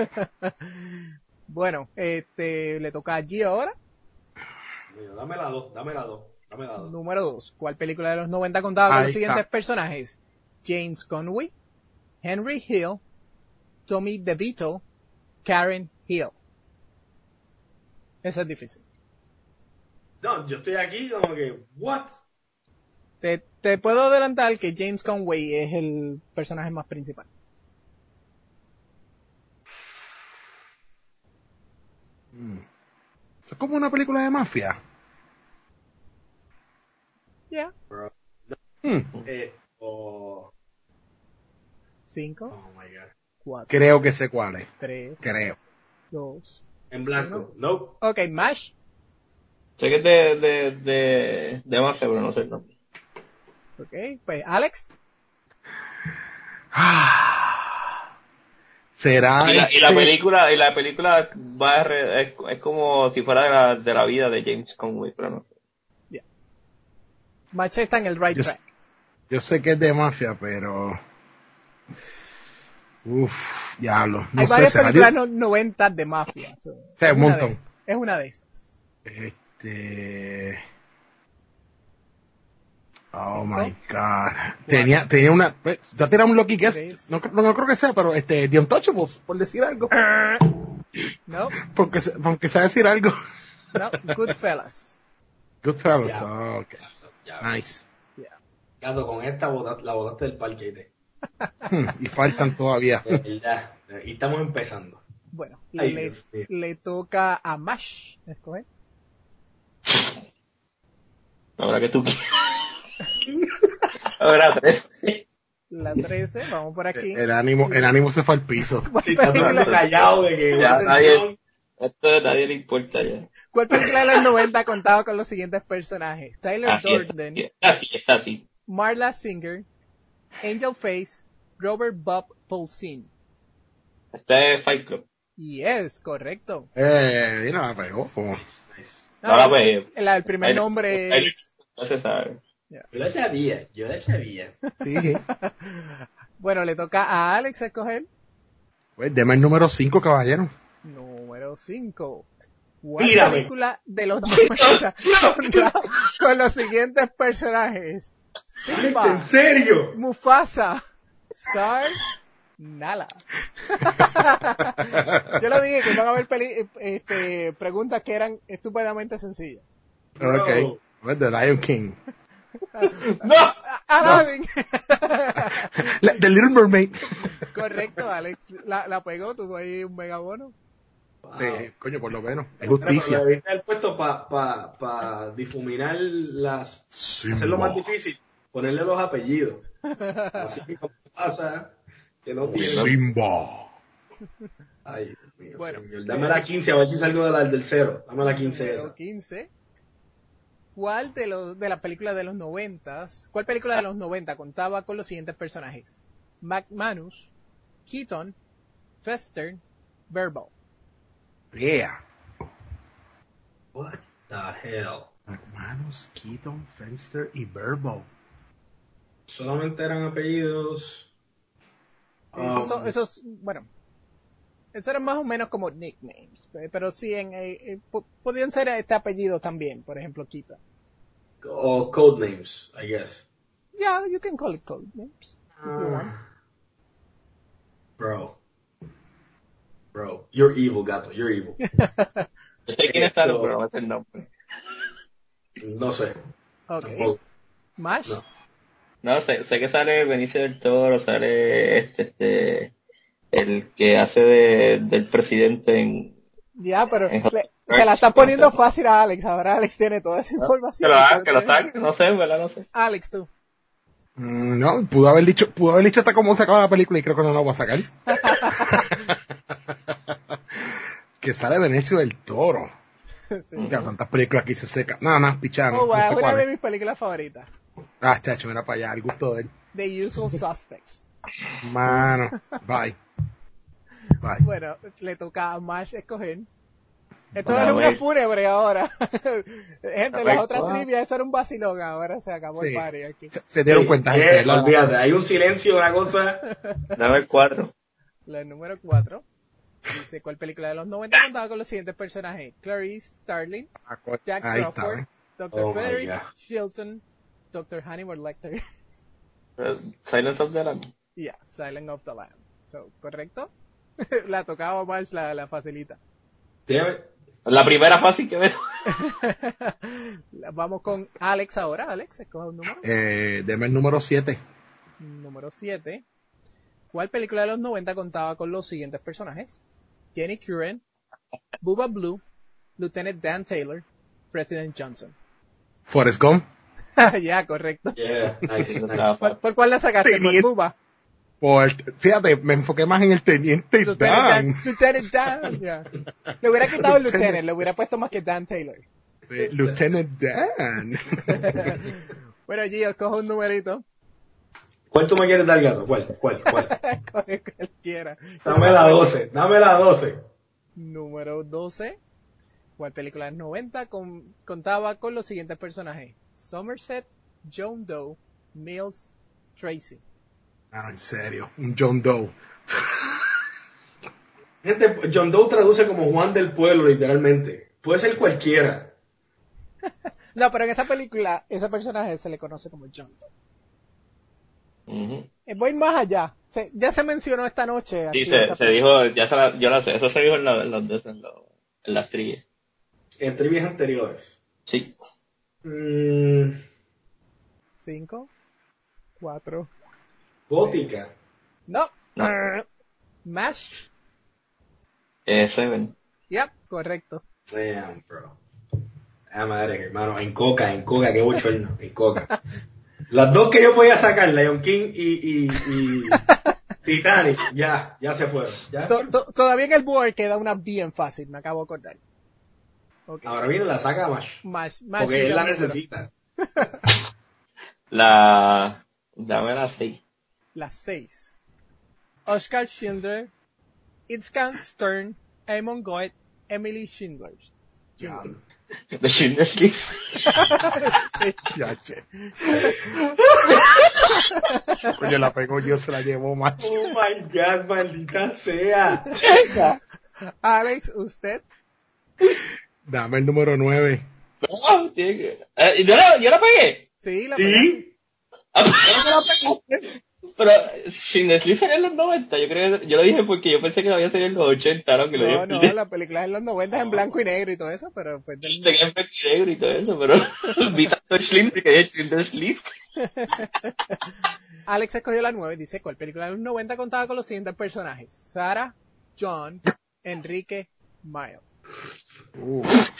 Bueno, este, le toca a G ahora. Mira, dame la dos, dame la dos, dame la dos. Número dos. ¿Cuál película de los noventa contaba con Ahí los siguientes está. personajes? James Conway, Henry Hill, Tommy DeVito, Karen Hill. Esa es difícil. No, yo estoy aquí como que, what? Te, te puedo adelantar que James Conway es el personaje más principal. Mm. Eso es como una película de mafia. Ya. Hmm. Eh, oh, Cinco, oh my god. cuatro, Creo que sé cuál es. tres, Creo. dos. En blanco, no. Ok, Mash. Sé que es de, de, de, de mafia, pero no sé el nombre. Ok, pues Alex. Ah. Será. Y la, y la este- película, y la película va a re- es, es como si fuera de la, de la vida de James Conway, pero no sé. Mash está en el right Yo, track. yo sé que es de mafia, pero. Uff, diablo. No Hay sé, varias será películas de- no- noventa de mafia. So, Sí, es un una montón. de esas. Es una de esas. Este. Oh my god. Tenía, tenía una. pues, Ya tenía un Lucky Guess. Tres. No, no, no creo que sea, pero este. The Untouchables, por decir algo. No, Porque, se- aunque sea decir algo. no, Goodfellas. Goodfellas. Ya. Oh, ok. Ya, Nice. Gato, con esta botaste, la botaste del parque. ¿eh? Hmm, y faltan todavía. De verdad. Y estamos empezando. Bueno, Ay, le, Dios mío. le toca a Mash escoger. Ahora que tú quieras. Ahora tres. La trece, vamos por aquí. El ánimo, el ánimo se fue al piso. ¿Cuál Sí, está todo el mundo película, callado de que Ya, una nadie- sesión. Esto a nadie le importa ya. cuál película de los noventa contaba con los siguientes personajes? Tyler Así es, Durden, está así, está así. Marla Singer, Angel Face, Robert Bob Paulsen. Este es Fight Club. Yes, correcto. Eh, mira, la pegó. Como... Nice. Ahora pues, La- el primer Tyler- nombre Tyler- es... no se sabe. Yo lo sabía, yo lo sabía. Sí, sí. Bueno, le toca a Alex escoger. Pues deme el número cinco, caballero. Número cinco. ¿Cuál Tírame. película de los noventa contaba con los siguientes personajes? Alex, ¿en serio? Mufasa, Scar, Nala. Yo lo dije que van a haber peli este, preguntas que eran estúpidamente sencillas. Ok. Well, The Lion King. ¡No! Aladdin. La- The Little Mermaid. Correcto, Alex. La, la pegó, tuvo ahí un megabono. Wow. Sí, coño, por lo menos. Es Pero justicia. le debiste haber puesto para pa, pa difuminar las... Simba. Hacerlo más difícil. Ponerle los apellidos. Así que como pasa que no tiene... Simba. Ay, Dios mío, Bueno, señor. Dame la quince, a ver si salgo de la, del cero. Dame la quince Número esa. quince. ¿Cuál de los de las películas de los noventas, cuál película de los noventa contaba con los siguientes personajes? McManus, Keaton, Fester, Burbo. Yeah. What the hell? McManus, Keaton, Fenster y Burbo. Solamente eran apellidos... Esos, Um, son- esos, bueno, esos eran más o menos como nicknames, pe- pero sí, en, eh, eh, po- podían ser este apellido también, por ejemplo, Keaton. o code names, I guess. Yeah, you can call it code names. if you want. Bro. Bro. You're evil, gato. You're evil. Yo sé quién es Thanos, pero no me sé el nombre. No sé. Okay. Tampoco. Mash. No. No, sé, sé que sale Benicio del Toro, sale este, este, el que hace de, del presidente en... Ya, pero En- le- se la está poniendo fácil a Alex. Ahora Alex tiene toda esa Que información. lo haga, que lo saque, no sé, ¿verdad? No sé. Alex, tú. Mm, no, pudo haber dicho, pudo haber dicho hasta cómo se acaba la película y creo que no la voy a sacar. Que sale Benicio del Toro. Sí. Ya, tantas películas que hice seca. No, no, pichano. Oh, no wow, sé una cuál de es. mis películas favoritas. Ah, chacho, mira para allá, el gusto de él. The Usual Suspects. Mano, bye. Bye. Bueno, le toca a Mash escoger. Esto Bueno, es una güey. fúnebre ahora. Gente, las Güey, otras wow. trivias, eso era un vacilón. Ahora se acabó el Sí. party aquí. Se, se dieron Sí, cuenta, eh, gente. La- olvídate, hay un silencio, una cosa. Dame el cuatro. La número cuatro. Dice, ¿cuál película de los noventa contaba con los siguientes personajes? Clarice Starling, Jack Ahí está, Crawford, ¿eh? doctor Oh, my Frederick God. Chilton, doctor Hannibal Lecter. Eh, Silence of the Lambs. Yeah, Silent of the Lamb. So, ¿correcto? La tocaba Mash, la, la facilita. Damn it. La primera fácil que veo. Vamos con Alex ahora. Alex, escoge un número. Eh, deme el número siete. Número siete. ¿Cuál película de los noventa contaba con los siguientes personajes? Jenny Curran, Bubba Blue, Lieutenant Dan Taylor, President Johnson. Forrest Gump. Ya, correcto. Yeah, nice, nice. ¿Por, por cuál la sacaste? ¿Por Teniente. Bubba? Por, fíjate, me enfoqué más en el teniente Dan. Lieutenant Dan. Lieutenant Dan. Ya. Le hubiera quitado el Lieutenant, le hubiera puesto más que Dan Taylor. Eh, Lieutenant Dan. Bueno, Gio, coge un numerito. ¿Cuál tú me quieres dar, gato? ¿Cuál? ¿Cuál? ¿Cuál? Coge cualquiera. Dame la doce, dame la doce. Número doce. ¿Cuál película de los noventa con, contaba con los siguientes personajes? Somerset, John Doe, Mills, Tracy. Ah, en serio, un John Doe. Gente, John Doe traduce como Juan del Pueblo, literalmente. Puede ser cualquiera. No, pero en esa película, ese personaje se le conoce como John Doe. Ujú. Eh, Voy más allá. Se- ya se mencionó esta noche. aquí Sí, en se, esa se película. dijo, ya se la, yo la sé, eso se dijo en, la, en, los, en, los- en las trivias. En trivias anteriores. Sí. Mm, Cinco, cuatro. gótica. No. No. Mash. Eh, Seven. Yep, correcto. Damn, bro. Ah, madre, hermano. En coca, en coca, qué bochorno. En coca. Las dos que yo podía sacar, Lion King y, y, y Titanic, ya, ya se fueron. ¿Ya? To- to- todavía en el board queda una bien fácil, me acabo de acordar. Okay. Ahora viene la saca Mash. Mash, Mash, Porque él diga la un número. necesita. La, dame la seis. Las seis. Oscar Schindler, Itzkan Stern, Eamon Goet, Emily Schindler. Schindler. The Schindler's List. Ya, che. Coño, la pegó yo, se la llevó más. Oh my god, maldita sea. Alex, usted. Dame el número nueve. No, tiene que... Eh, ¿yo, la, ¿Yo la pegué? Sí, la ¿Sí? Pero Schindler's List salió en los noventa, yo creo que, yo lo dije porque yo pensé que había salido en los ochenta, ¿no? Que lo No, no, la película es en los noventa en blanco y negro y todo eso, pero pues... Del... en blanco y negro y todo eso, pero vi tanto Schindler que hay Schindler's List. Alex escogió la nueve y dice, ¿cuál película de los noventa contaba con los siguientes personajes? Sarah, John, Enrique, Miles. Uh.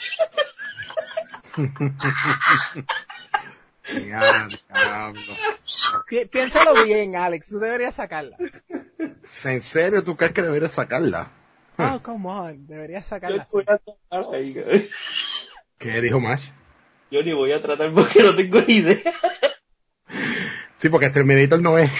Ya, diablo. Pi- piénsalo bien, Alex, tú deberías sacarla. ¿En serio tú crees que deberías sacarla? Oh, come on, deberías sacarla. Yo ni voy a tratar ahí, ¿Qué dijo Mash? Yo ni voy a tratar porque no tengo ni idea. Sí, porque Terminator no es.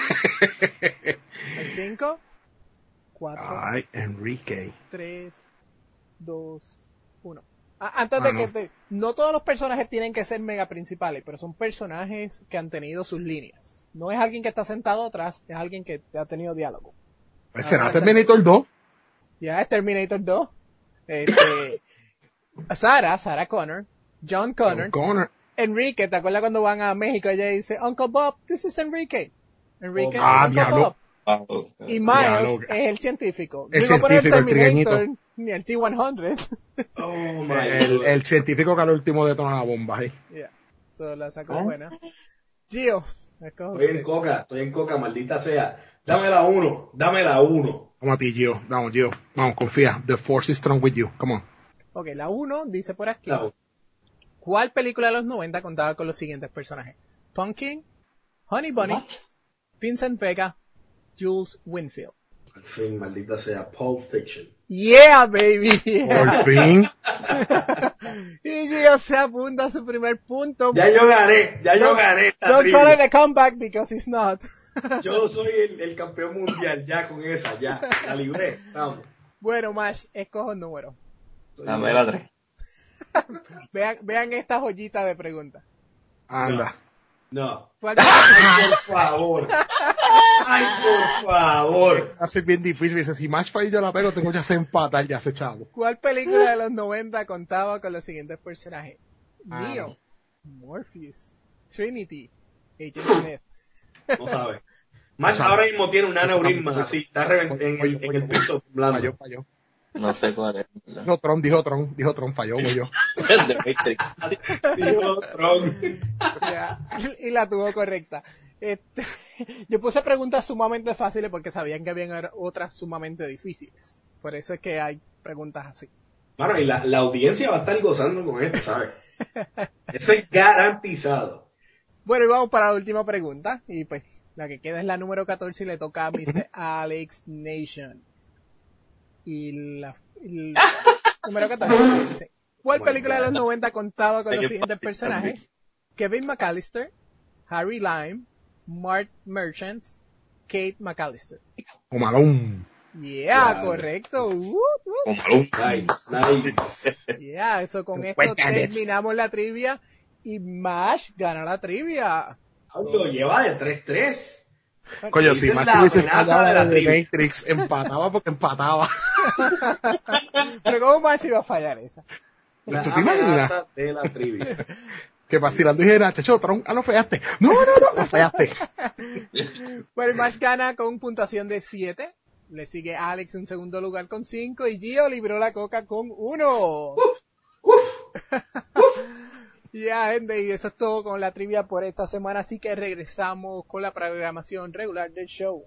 En cinco, cuatro, Ay, Enrique. tres, dos, uno. Antes Ah, de no. que te... No todos los personajes tienen que ser mega principales, pero son personajes que han tenido sus líneas. No es alguien que está sentado atrás, es alguien que ha tenido diálogo. Pues Ah, será parece- Terminator dos. Ya es Terminator dos. Este, Sarah, Sarah Connor, John Connor, Connor. Enrique, ¿te acuerdas cuando van a México? Ella dice, Uncle Bob, this is Enrique. Enrique, Ah, Uncle diablo. Bob. Y Miles Diablo. es el científico. El Yo no voy a poner científico, el Terminator, trigueñito. ni el T cien. Oh my El, God. el científico que al último detona la bomba ahí. Yeah. So la sacó ¿Ah? buena. Gio, escoge Estoy en usted. coca, estoy en coca, maldita sea. Dame la uno, dame la uno. Vamos a ti, Gio. Vamos, Gio. Vamos, confía. The force is strong with you. Come on. Ok, la uno dice por aquí. La uno. ¿Cuál película de los noventa contaba con los siguientes personajes? Pumpkin, Honey Bunny, Vincent Vega, Jules Winfield. Al fin, maldita sea, Pulp Fiction. Yeah, baby. Yeah. Por fin. Y Gio se apunta a su primer punto. Ya yo gané, ya yo gané esta Don't call it trivia. a comeback because it's not. Yo soy el, el campeón mundial, ya con esa, ya. La libré, vamos. Bueno, Mash, escojo un número. Dame la tres. Vean, vean esta joyita de preguntas. Anda. No. ¿Cuál- Ay, por favor. Ay, por favor. Hace bien difícil. Dice, si Mash falla y yo la pego, tengo ya se empatar, ya se chavo. ¿Cuál película de los noventa contaba con los siguientes personajes? Ah, Neo, no. Morpheus, Trinity, Agent Smith. No sabe. Max ahora mismo tiene un aneurisma así, está reven- en el, en el piso Falló, blando. falló. No sé cuál es. ¿verdad? Dijo Tron, dijo Tron, dijo Tron, falló, voy yo. The Matrix. Dios, Tron. Ya, y la tuvo correcta. Este, yo puse preguntas sumamente fáciles porque sabían que habían otras sumamente difíciles. Por eso es que hay preguntas así. Bueno, y la, la audiencia va a estar gozando con esto, ¿sabes? Eso es garantizado. Bueno, y vamos para la última pregunta. Y pues, la que queda es la número catorce y le toca a mister Alex Nation. Y la, y la número catorce dice, ¿cuál Oh my película de God. los noventa contaba con Ay, los qué siguientes fácil personajes? Kevin McAllister, Harry Lime, Mark Merchant, Kate McAllister. Comalón. Yeah, Wow. correcto. Uh, uh. Nice, nice. Yeah, eso con esto Buenas noches. terminamos la trivia y Mash gana la trivia. Lo lleva de tres tres. Coño, si Esa es Mash la hubiese amenaza fallado de la la de trivia. Matrix, empataba porque empataba. Pero ¿cómo Mash iba a fallar esa? La ¿Tú te imaginas? amenaza de la trivia. Que vacilando dijera, chacho, Tron, ah, no fallaste. No, no, no, no fallaste. Bueno, Mash gana con puntuación de siete. Le sigue Alex en segundo lugar con cinco y Gio libró la coca con uno. Ya, gente, y eso es todo con la trivia por esta semana, así que regresamos con la programación regular del show.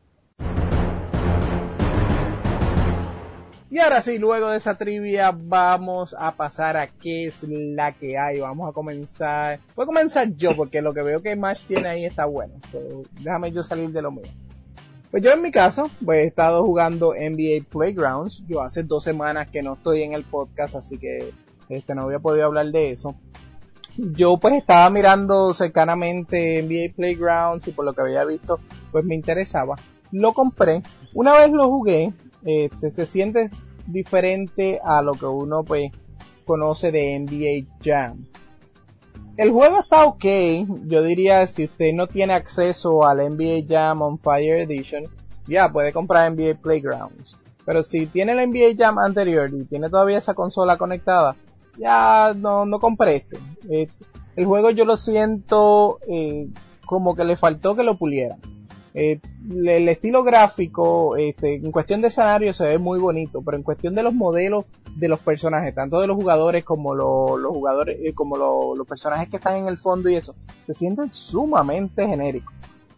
Y ahora sí, luego de esa trivia vamos a pasar a qué es la que hay. Vamos a comenzar. Voy a comenzar yo porque lo que veo que Mash tiene ahí está bueno. So, déjame yo salir de lo mío. Pues yo en mi caso, pues he estado jugando N B A Playgrounds. Yo hace dos semanas que no estoy en el podcast, así que este no había podido hablar de eso. Yo pues estaba mirando cercanamente N B A Playgrounds y por lo que había visto, pues me interesaba. Lo compré. Una vez lo jugué, este se siente diferente a lo que uno pues conoce de N B A Jam. El juego está ok, yo diría si usted no tiene acceso al N B A Jam on Fire Edition, ya puede comprar N B A Playgrounds. Pero si tiene el N B A Jam anterior y tiene todavía esa consola conectada, ya no, no compre este. Eh, el juego yo lo siento eh, como que le faltó que lo pulieran. Eh, el estilo gráfico, este, en cuestión de escenario se ve muy bonito, pero en cuestión de los modelos de los personajes, tanto de los jugadores como lo, los jugadores, eh, como lo, los personajes que están en el fondo y eso, se sienten sumamente genéricos.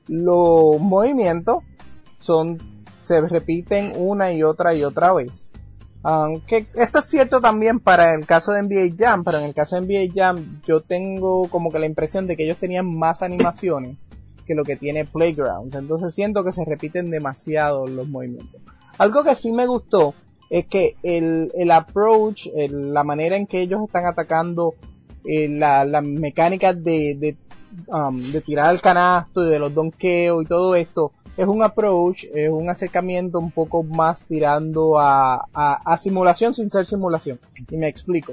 Los movimientos son, se repiten una y otra y otra vez. Aunque esto es cierto también para el caso de N B A Jam, pero en el caso de N B A Jam yo tengo como que la impresión de que ellos tenían más animaciones que lo que tiene Playgrounds, entonces siento que se repiten demasiado los movimientos. Algo que sí me gustó es que el, el approach, el, la manera en que ellos están atacando, eh, la, la mecánica de, de, um, de tirar al canasto y de los donkeos y todo esto, es un approach, es un acercamiento un poco más tirando a, a, a simulación sin ser simulación. Y me explico.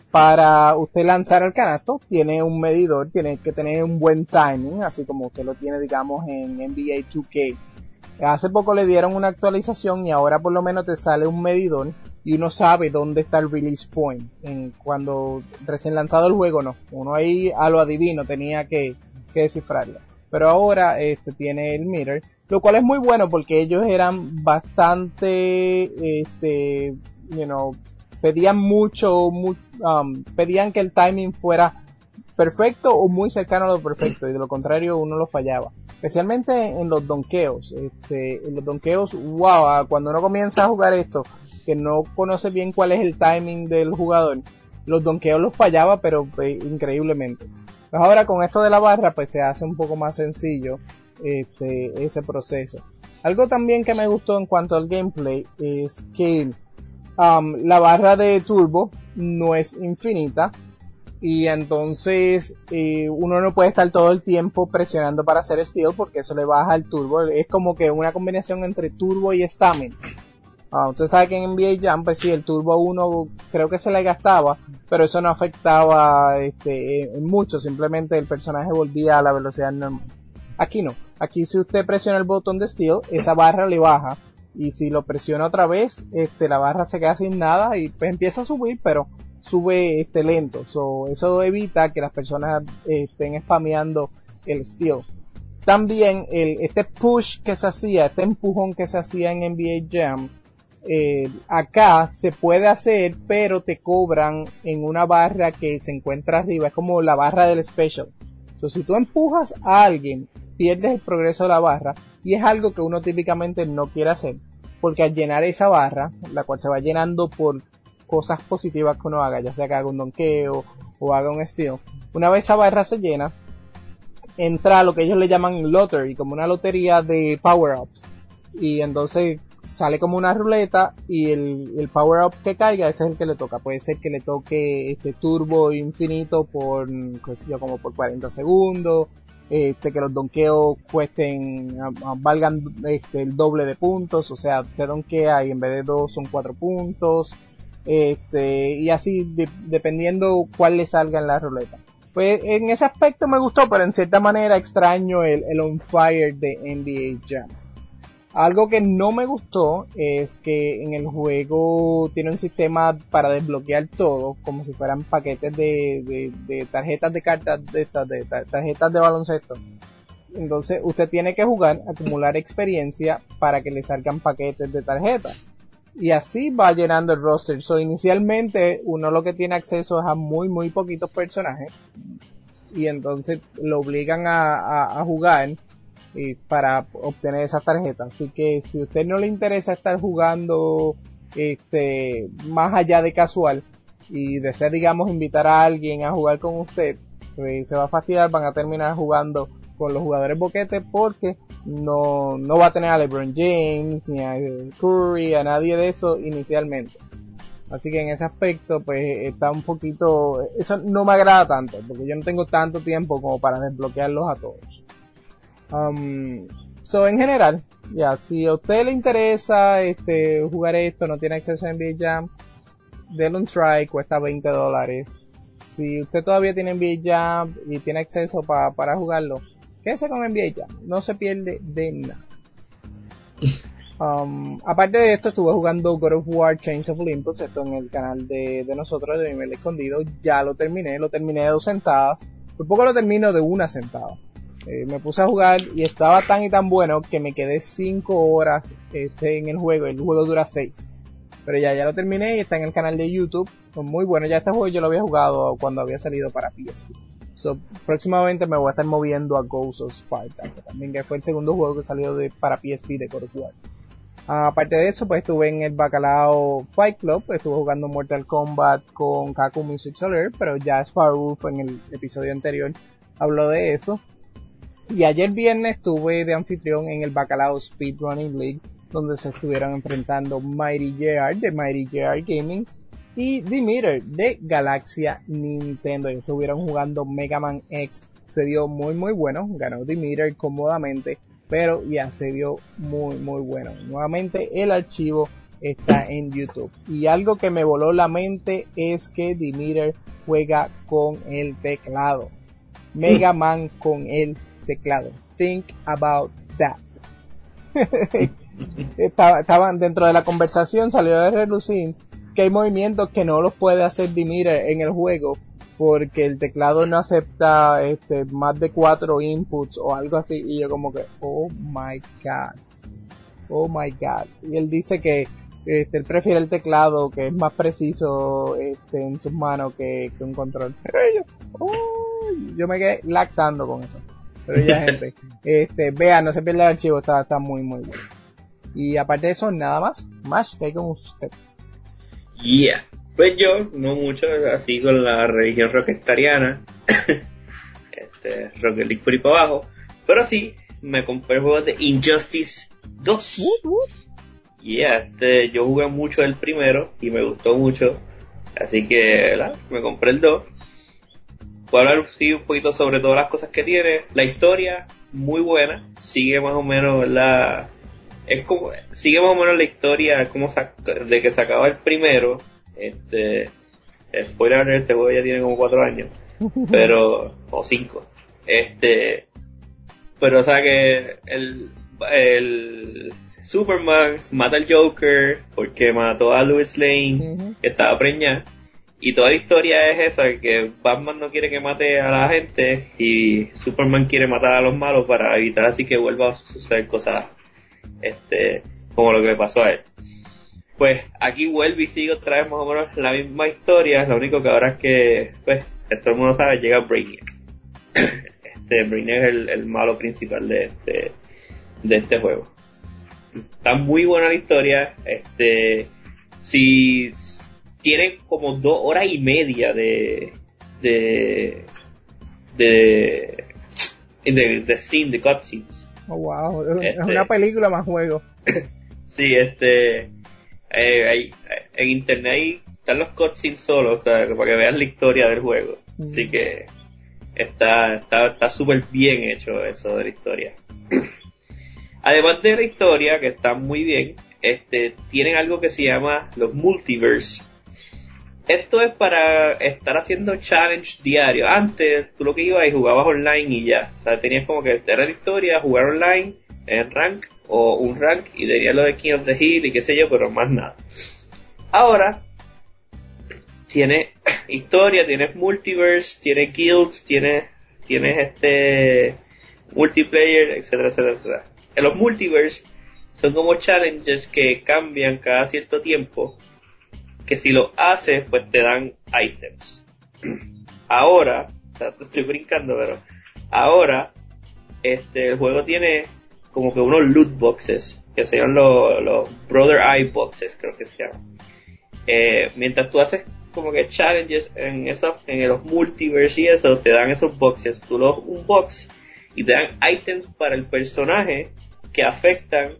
Para usted lanzar al canasto, tiene un medidor, tiene que tener un buen timing, así como usted lo tiene, digamos, en N B A dos K. Hace poco le dieron una actualización y ahora por lo menos te sale un medidor y uno sabe dónde está el release point. En cuando recién lanzado el juego, no. Uno ahí a lo adivino tenía que, que descifrarlo. Pero ahora este tiene el meter, lo cual es muy bueno porque ellos eran bastante, este, you know, pedían mucho, mu um, pedían que el timing fuera perfecto o muy cercano a lo perfecto, y de lo contrario uno lo fallaba. Especialmente en los donkeos, este, en los donkeos, wow, cuando uno comienza a jugar esto, que no conoce bien cuál es el timing del jugador, los donkeos los fallaba, pero eh, increíblemente. Pues ahora con esto de la barra, pues se hace un poco más sencillo, este, ese proceso. Algo también que me gustó en cuanto al gameplay es que Um, la barra de turbo no es infinita y entonces eh, uno no puede estar todo el tiempo presionando para hacer steal porque eso le baja el turbo. Es como que una combinación entre turbo y stamina. Uh, usted sabe que en N B A Jam, pues sí, el turbo uno creo que se le gastaba, pero eso no afectaba este, en mucho, simplemente el personaje volvía a la velocidad normal. Aquí no, aquí si usted presiona el botón de steal, esa barra le baja. Y si lo presiona otra vez, este, la barra se queda sin nada y pues empieza a subir, pero sube este lento. So, eso evita que las personas eh, estén spameando el steal. También el, este push que se hacía, este empujón que se hacía en N B A Jam, eh, acá se puede hacer, pero te cobran en una barra que se encuentra arriba. Es como la barra del special. So, si tú empujas a alguien, pierdes el progreso de la barra, y es algo que uno típicamente no quiere hacer, porque al llenar esa barra, la cual se va llenando por cosas positivas que uno haga, ya sea que haga un donkeo o haga un steal, una vez esa barra se llena, entra lo que ellos le llaman lottery, como una lotería de power-ups, y entonces sale como una ruleta y el, el power-up que caiga, ese es el que le toca. Puede ser que le toque este turbo infinito por, qué sé yo, como por cuarenta segundos, este, que los donkeos cuesten, valgan este, el doble de puntos, o sea, te donkea y en vez de dos son cuatro puntos, este, y así de, dependiendo cuál le salga en la ruleta. Pues en ese aspecto me gustó, pero en cierta manera extraño el, el on fire de N B A Jam. Algo que no me gustó es que en el juego tiene un sistema para desbloquear todo, como si fueran paquetes de, de, de tarjetas de cartas, de estas, de tarjetas de baloncesto. Entonces usted tiene que jugar, acumular experiencia para que le salgan paquetes de tarjetas. Y así va llenando el roster. So, inicialmente uno lo que tiene acceso es a muy muy poquitos personajes. Y entonces lo obligan a, a, a jugar y para obtener esas tarjetas. Así que si a usted no le interesa estar jugando este más allá de casual y desea, digamos, invitar a alguien a jugar con usted, pues se va a fastidiar, van a terminar jugando con los jugadores boquetes porque no, no va a tener a LeBron James ni a Curry, a nadie de eso inicialmente. Así que en ese aspecto pues está un poquito, eso no me agrada tanto porque yo no tengo tanto tiempo como para desbloquearlos a todos. Um, so en general, ya, si a usted le interesa este jugar esto, no tiene acceso a N B A Jam, denle un try, cuesta veinte dólares. Si usted todavía tiene N B A Jam y tiene acceso pa, para jugarlo, quédese con N B A Jam, no se pierde de nada. Um, aparte de esto, estuve jugando God of War Chains of Olympus, esto en el canal de, de nosotros de Nivel Escondido. Ya lo terminé, lo terminé de dos sentadas. Por poco lo termino de una sentada. Eh, me puse a jugar y estaba tan y tan bueno que me quedé cinco horas este, en el juego. El juego dura seis. Pero ya, ya lo terminé y está en el canal de YouTube. Pues muy bueno. Ya este juego yo lo había jugado cuando había salido para P S P. So, próximamente me voy a estar moviendo a Ghost of Sparta, que también que fue el segundo juego que salió de, para P S P de God of War. Uh, aparte de eso, pues estuve en el Bacalao Fight Club, estuve jugando Mortal Kombat con Kaku Music Solar, pero ya Sparrowwolf en el episodio anterior habló de eso. Y ayer viernes estuve de anfitrión en el Bacalao Speedrunning League, donde se estuvieron enfrentando Mighty J R de Mighty J R Gaming y Demeter de Galaxia Nintendo. Y estuvieron jugando Mega Man X, se dio muy muy bueno, ganó Demeter cómodamente, pero ya se dio muy muy bueno. Nuevamente el archivo está en YouTube. Y algo que me voló la mente es que Demeter juega con el teclado. Mega Man con el teclado. Think about that. Estaban dentro de la conversación, salió de relucir que hay movimientos que no los puede hacer Demeter en el juego porque el teclado no acepta este más de cuatro inputs o algo así, y yo como que oh my god, oh my god. Y él dice que este él prefiere el teclado, que es más preciso este en sus manos que, que un control. Pero yo, oh, yo me quedé lactando con eso. Pero ya gente, este vean, no se pierda el archivo, está, está muy muy bueno. Y aparte de eso, nada más, más que hay con usted. Yeah, pues yo, no mucho, así con la religión rocketariana, este, Rocket League por ahí para abajo, pero sí, me compré el juego de Injustice dos. Uh, uh. Yeah, este, yo jugué mucho el primero y me gustó mucho, así que, ¿verdad? Me compré el dos. Voy a hablar sí, un poquito sobre todas las cosas que tiene. La historia, muy buena, sigue más o menos la... Es como, sigue más o menos la historia como sac, de que se acaba el primero. Este, spoiler, este juego ya tiene como cuatro años, pero, o cinco. Este, pero o sea que el, el Superman mata al Joker porque mató a Lois Lane, uh-huh. que estaba preñada. Y toda la historia es esa, que Batman no quiere que mate a la gente y Superman quiere matar a los malos para evitar así que vuelva a suceder cosas este como lo que le pasó a él. Pues aquí vuelve y sigue otra vez más o menos la misma historia, lo único que ahora es que, pues, todo el mundo sabe, llega Brainiac. Este, Brainiac es el, el malo principal de este, de este juego. Está muy buena la historia, este, si tiene como dos horas y media de, de, de, de, de scene, de cutscenes. Oh, wow, es este, una película más juego. Sí, este, eh, hay, en internet ahí están los cutscenes solos, o sea, para que veas la historia del juego. Mm. Así que está está está súper bien hecho eso de la historia. Además de la historia, que está muy bien, este, tienen algo que se llama los multiverse. Esto es para estar haciendo challenge diario. Antes, tú lo que ibas y jugabas online y ya. O sea, tenías como que tener la historia, jugar online, en rank, o un rank, y tenías lo de King of the Hill y qué sé yo, pero más nada. Ahora, tienes historia, tienes multiverse, tienes guilds, tienes, tienes este, multiplayer, etcétera, etcétera, etcétera. En los multiverse, son como challenges que cambian cada cierto tiempo, que si lo haces, pues te dan items. Ahora, o sea, te estoy brincando, pero ahora, este, el juego tiene como que unos loot boxes, que se llaman los, los Brother Eye boxes, creo que se llaman. Eh, mientras tú haces como que challenges en esos, en los multiverse y eso, te dan esos boxes. Tú los un box y te dan items para el personaje que afectan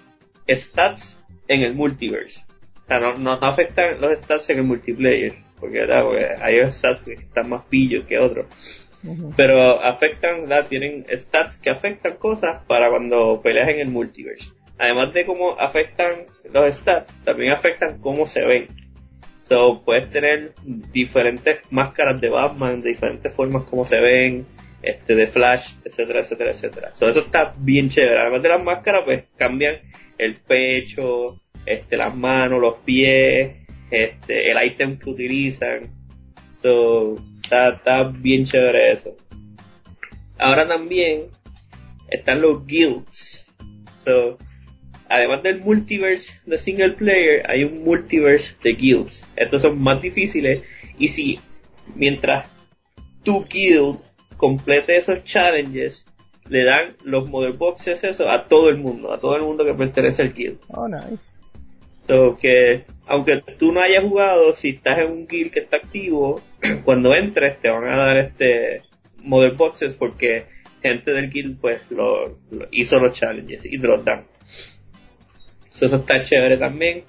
stats en el multiverse. O sea, no, no, no afectan los stats en el multiplayer, porque, ¿verdad? Porque hay stats que están más pillos que otros. Uh-huh. Pero afectan, ¿verdad? Tienen stats que afectan cosas para cuando peleas en el multiverse. Además de cómo afectan los stats, también afectan cómo se ven. So, puedes tener diferentes máscaras de Batman, de diferentes formas como se ven, este, de Flash, etcétera, etcétera, etcétera. So, eso está bien chévere. Además de las máscaras, pues cambian el pecho, este, las manos, los pies, este, el ítem que utilizan. So, está, está bien chévere eso. ahora también están los guilds. So, además del multiverse de single player, hay un multiverse de guilds. Estos son más difíciles, y si mientras tu guild complete esos challenges, le dan los Mother Boxes eso a todo el mundo, a todo el mundo que pertenece al guild. Oh, nice. So, que aunque tú no hayas jugado, si estás en un guild que está activo, cuando entres te van a dar este Mother Boxes porque gente del guild pues lo, lo hizo los challenges y te los dan. So, eso está chévere también.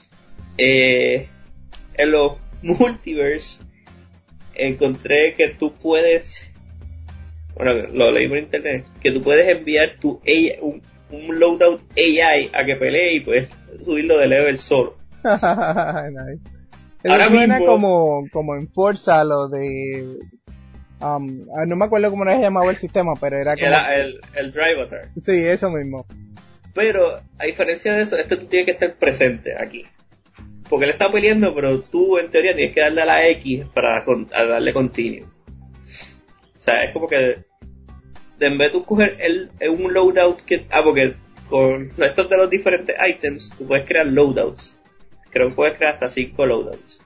Eh, en los multiverse encontré que tú puedes, bueno, lo leí por internet, que tú puedes enviar tu A I, un, un loadout A I a que pelee y puedes subirlo de level solo. Nice. Eso Ahora suena mismo, como, como en Forza, lo de... Um, no me acuerdo cómo se llamaba el sistema, pero era como... era el, el Drive Attack. Sí, eso mismo. Pero, a diferencia de eso, este tú tienes que estar presente aquí. Porque él está peleando, pero tú en teoría tienes que darle a la X para con, a darle continue. O sea, es como que en vez de tú coger el, un loadout que... Ah, porque con estos de los diferentes items, tú puedes crear loadouts. Creo que puedes crear hasta cinco loadouts.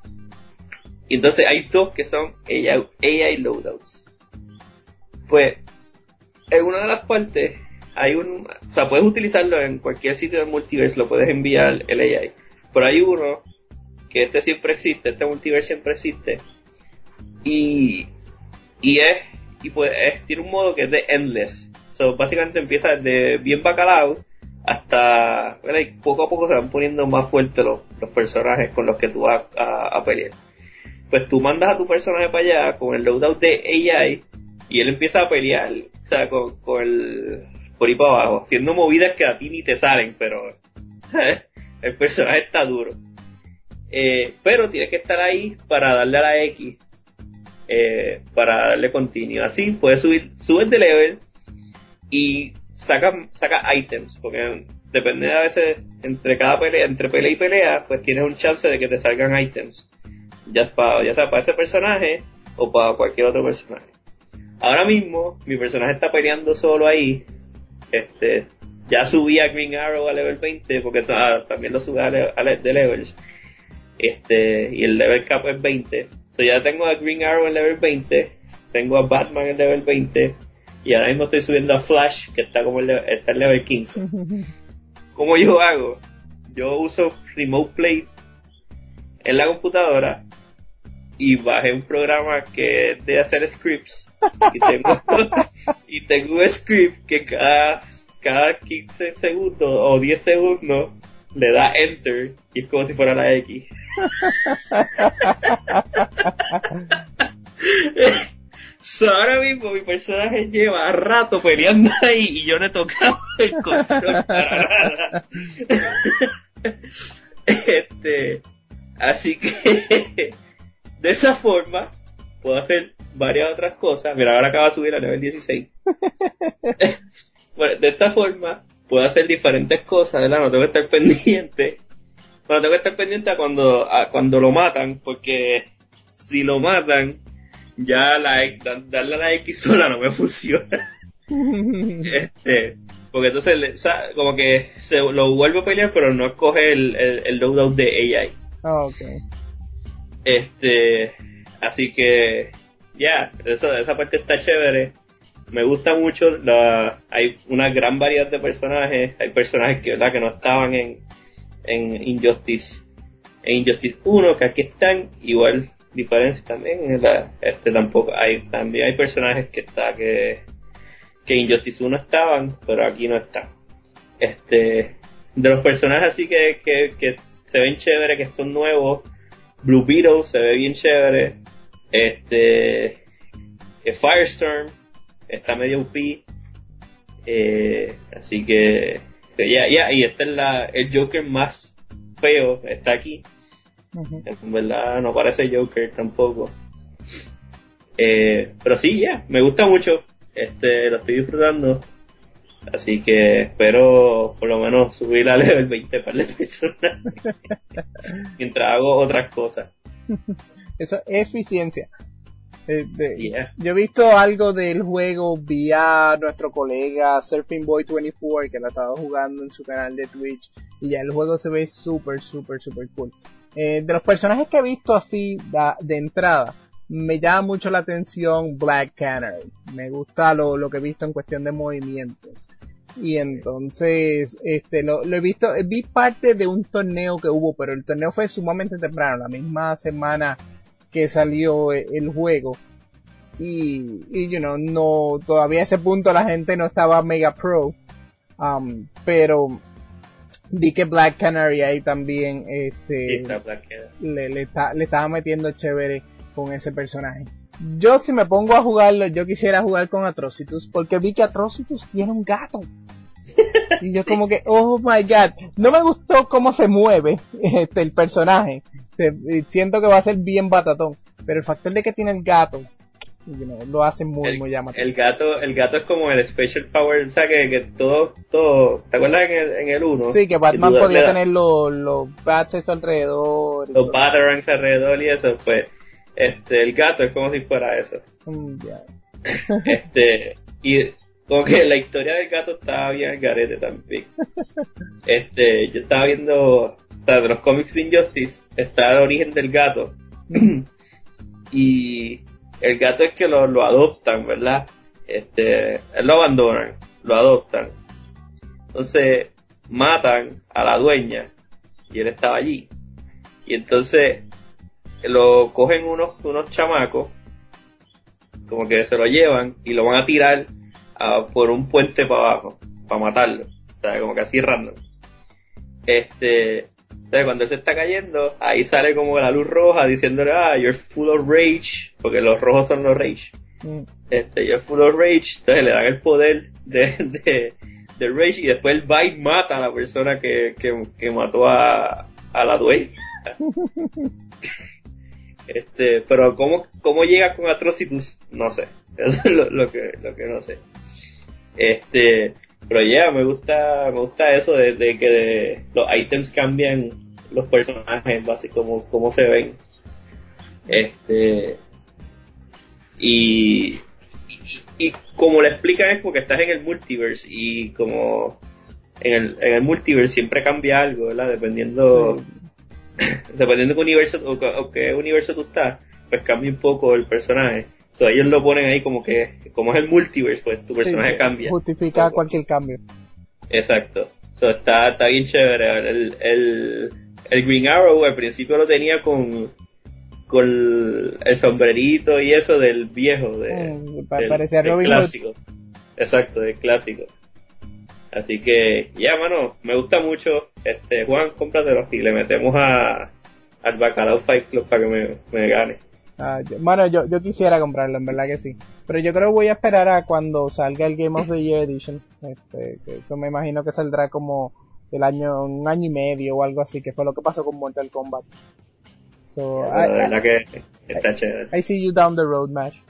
Y entonces hay dos que son A I, A I loadouts. Pues, en una de las partes hay un... O sea, puedes utilizarlo en cualquier sitio del multiverse, lo puedes enviar el A I. Pero hay uno que este siempre existe, este multiverse siempre existe. Y... Y es... Y pues es, tiene un modo que es de endless. So, básicamente empieza de bien bacalao hasta... ¿verdad? Y poco a poco se van poniendo más fuertes los, los personajes con los que tú vas a, a pelear. Pues tú mandas a tu personaje para allá con el loadout de A I y él empieza a pelear, o sea, con, con el... por ahí para abajo, haciendo movidas que a ti ni te salen, pero el personaje está duro. Eh, pero tienes que estar ahí para darle a la X, eh, para darle continuo. Así puedes subir, subes de level y sacas saca items, porque depende de a veces entre cada pelea, entre pelea y pelea, pues tienes un chance de que te salgan items. Ya, para, ya sea para ese personaje o para cualquier otro personaje. Ahora mismo mi personaje está peleando solo ahí. Este, ya subí a Green Arrow a level veinte porque ah, también lo subí a, le, a le, de levels. Este, y el level cap es veinte. So ya tengo a Green Arrow en level veinte, tengo a Batman en level veinte y ahora mismo estoy subiendo a Flash que está como el, está en level quince. ¿Cómo yo hago? Yo uso Remote Play en la computadora y bajé un programa que es de hacer scripts y tengo y tengo un script que cada cada quince segundos o diez segundos le da enter y es como si fuera la X. So, ahora mismo mi personaje lleva rato peleando ahí y yo no he tocado el control para nada. Este, así que de esa forma puedo hacer varias otras cosas. Mira, ahora acaba de subir a nivel dieciséis. Bueno, de esta forma puedo hacer diferentes cosas, ¿verdad? No tengo que estar pendiente. Bueno, tengo que estar pendiente a cuando, a cuando lo matan, porque si lo matan, ya la darle a la X sola no me funciona. Este, porque entonces le, como que se lo vuelvo a pelear, pero no escoge el, el, el loadout de A I. Oh, okay. Este, así que ya, yeah, eso, esa parte está chévere. Me gusta mucho, la, hay una gran variedad de personajes. Hay personajes que, ¿verdad? que no estaban en, en Injustice, en Injustice uno, que aquí están, igual diferencias también. La, este tampoco hay, también hay personajes que está que, que Injustice uno estaban, pero aquí no están. Este, de los personajes así que, que, que se ven chévere, que son nuevos, Blue Beetle se ve bien chévere. Este, Firestorm está medio U P, eh, así que ya, ya, yeah, y este es la, el Joker más feo, está aquí. Uh-huh. En verdad no parece Joker tampoco, eh, pero sí, ya, yeah, me gusta mucho, este, lo estoy disfrutando, así que espero por lo menos subir a level veinte para la persona mientras hago otras cosas. Eso es eficiencia. Eh, de- Yeah. Yo he visto algo del juego vía nuestro colega Surfing Boy veinticuatro, que lo ha estado jugando en su canal de Twitch, y ya el juego se ve súper, súper, súper cool. Eh, de los personajes que he visto así da- de entrada, me llama mucho la atención Black Canary. Me gusta lo, lo que he visto en cuestión de movimientos. Y entonces, este, lo, lo he visto, vi parte de un torneo que hubo, pero el torneo fue sumamente temprano, la misma semana que salió e- el juego. Y, y, you know, no, todavía a ese punto la gente no estaba mega pro. Um, pero vi que Black Canary ahí también, Sí, este, está Black Canary. le, le, está, le estaba metiendo chévere con ese personaje. Yo si me pongo a jugarlo, yo quisiera jugar con Atrocitus, porque vi que Atrocitus tiene un gato. Y yo como que, oh my god, no me gustó cómo se mueve este el personaje. Se, siento que va a ser bien batatón, pero el factor de que tiene el gato, you know, lo hace muy, El, muy llamativo. el gato el gato es como el special power, o sea que, que todo, todo, ¿te acuerdas en el, en el uno? Sí, que Batman tú le podía das tener los, los bats a su alrededor. y los todo. batarangs alrededor y eso, pues, este, el gato es como si fuera eso. Mm, ya. Este, y como que la historia del gato estaba bien al garete también. Este, yo estaba viendo, o sea, de los cómics de Injustice, está el origen del gato. Y el gato es que lo, lo adoptan, ¿verdad? Este, él lo abandonan, lo adoptan. Entonces, matan a la dueña, y él estaba allí. Y entonces, lo cogen unos, unos chamacos, como que se lo llevan y lo van a tirar a, por un puente para abajo, para matarlo, o sea, como que así random. Este, entonces cuando él se está cayendo, ahí sale como la luz roja diciéndole, ah, you're full of rage, porque los rojos son los rage. Mm. Este, you're full of rage, entonces le dan el poder de, de, de rage y después él va y mata a la persona que, que, que mató a, a la dueña. Este, pero cómo, cómo llega con Atrocitus, no sé. Eso es lo, lo que, lo que no sé. Este, pero ya, yeah, me gusta, me gusta eso de, de que de, los ítems cambian los personajes, así como, como se ven. Este, y, y, y como le explican es porque estás en el multiverse y como en el, en el multiverse siempre cambia algo, ¿verdad? Dependiendo, Sí. dependiendo de qué universo o, o qué universo tú estás, pues cambia un poco el personaje. So, ellos lo ponen ahí como que, como es el multiverse, pues tu personaje Sí, cambia. justifica Poco. cualquier cambio. Exacto. So, está, está bien chévere. El, el, el Green Arrow al principio lo tenía con, con el sombrerito y eso del viejo, de, Mm, pa- del, parecía del Robin Hood. clásico. Exacto, del clásico. Así que, ya, mano, me gusta mucho. Este, Juan, cómpratelo y le metemos a, al Bacalao Fight Club para que me, me gane. Ah, yo, bueno, yo, yo quisiera comprarlo, en verdad que sí. Pero yo creo que voy a esperar a cuando salga el Game of the Year Edition. Este, que eso me imagino que saldrá como el año, un año y medio o algo así, que fue lo que pasó con Mortal Kombat. So, La I, verdad que está chévere. I, I see you down the road, Mash.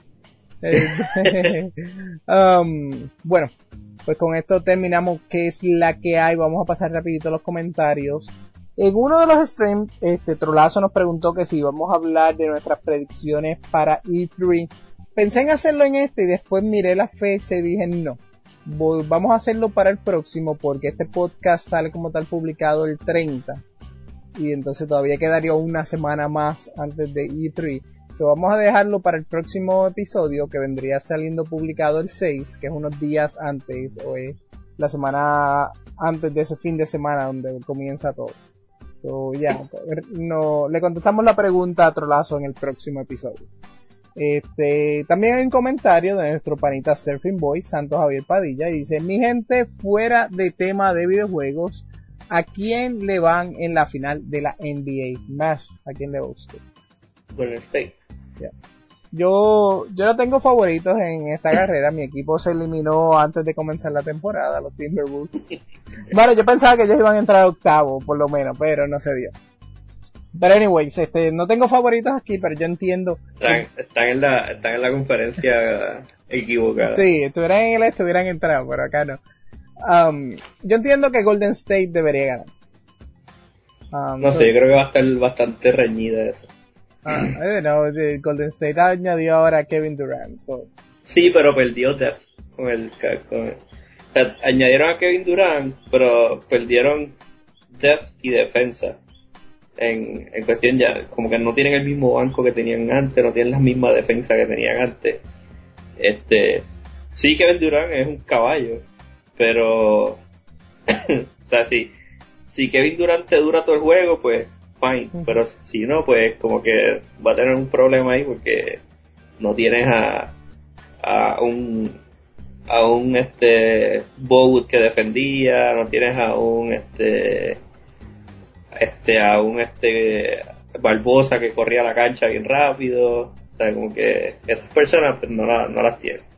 Eh, um, bueno, pues con esto terminamos qué es la que hay. Vamos a pasar rapidito a los comentarios. En uno de los streams, este Trolazo nos preguntó que si íbamos a hablar de nuestras predicciones para E tres. Pensé en hacerlo en este y después miré la fecha y dije no. Voy, vamos a hacerlo para el próximo porque este podcast sale como tal publicado el treinta. Y entonces todavía quedaría una semana más antes de E tres. So, vamos a dejarlo para el próximo episodio que vendría saliendo publicado el seis, que es unos días antes o es la semana antes de ese fin de semana donde comienza todo. So, ya, no, le contestamos la pregunta a Trolazo en el próximo episodio. Este, también hay un comentario de nuestro panita Surfing Boy, Santos Javier Padilla, y dice, mi gente, fuera de tema de videojuegos, ¿a quién le van en la final de la N B A? Mash, ¿a quién le va usted? Golden State. Yeah. Yo, yo no tengo favoritos en esta carrera. Mi equipo se eliminó antes de comenzar la temporada, los Timberwolves. Bueno, yo pensaba que ellos iban a entrar a octavo, por lo menos, pero no se dio. Pero anyways, este, no tengo favoritos aquí, pero yo entiendo. Están, están en la, están en la conferencia equivocada. Sí, estuvieran en el este, hubieran entrado, pero acá no. Um, yo entiendo que Golden State debería ganar. Um, No so- sé, yo creo que va a estar bastante reñida eso. Ah, I don't know, the Golden State añadió ahora a Kevin Durant. So. Sí, pero perdió depth con el, con el, o sea, añadieron a Kevin Durant, pero perdieron depth y defensa. En, en cuestión ya, como que no tienen el mismo banco que tenían antes, no tienen la misma defensa que tenían antes. Este, sí, Kevin Durant es un caballo, pero, o sea, si, si Kevin Durant te dura todo el juego, pues fine, uh-huh. Pero si no, pues como que va a tener un problema ahí porque no tienes a, a un, a un este Bogut que defendía, no tienes a un este, este, a un este Barbosa que corría la cancha bien rápido, o sea, como que esas personas pues, no, la, no las tienen.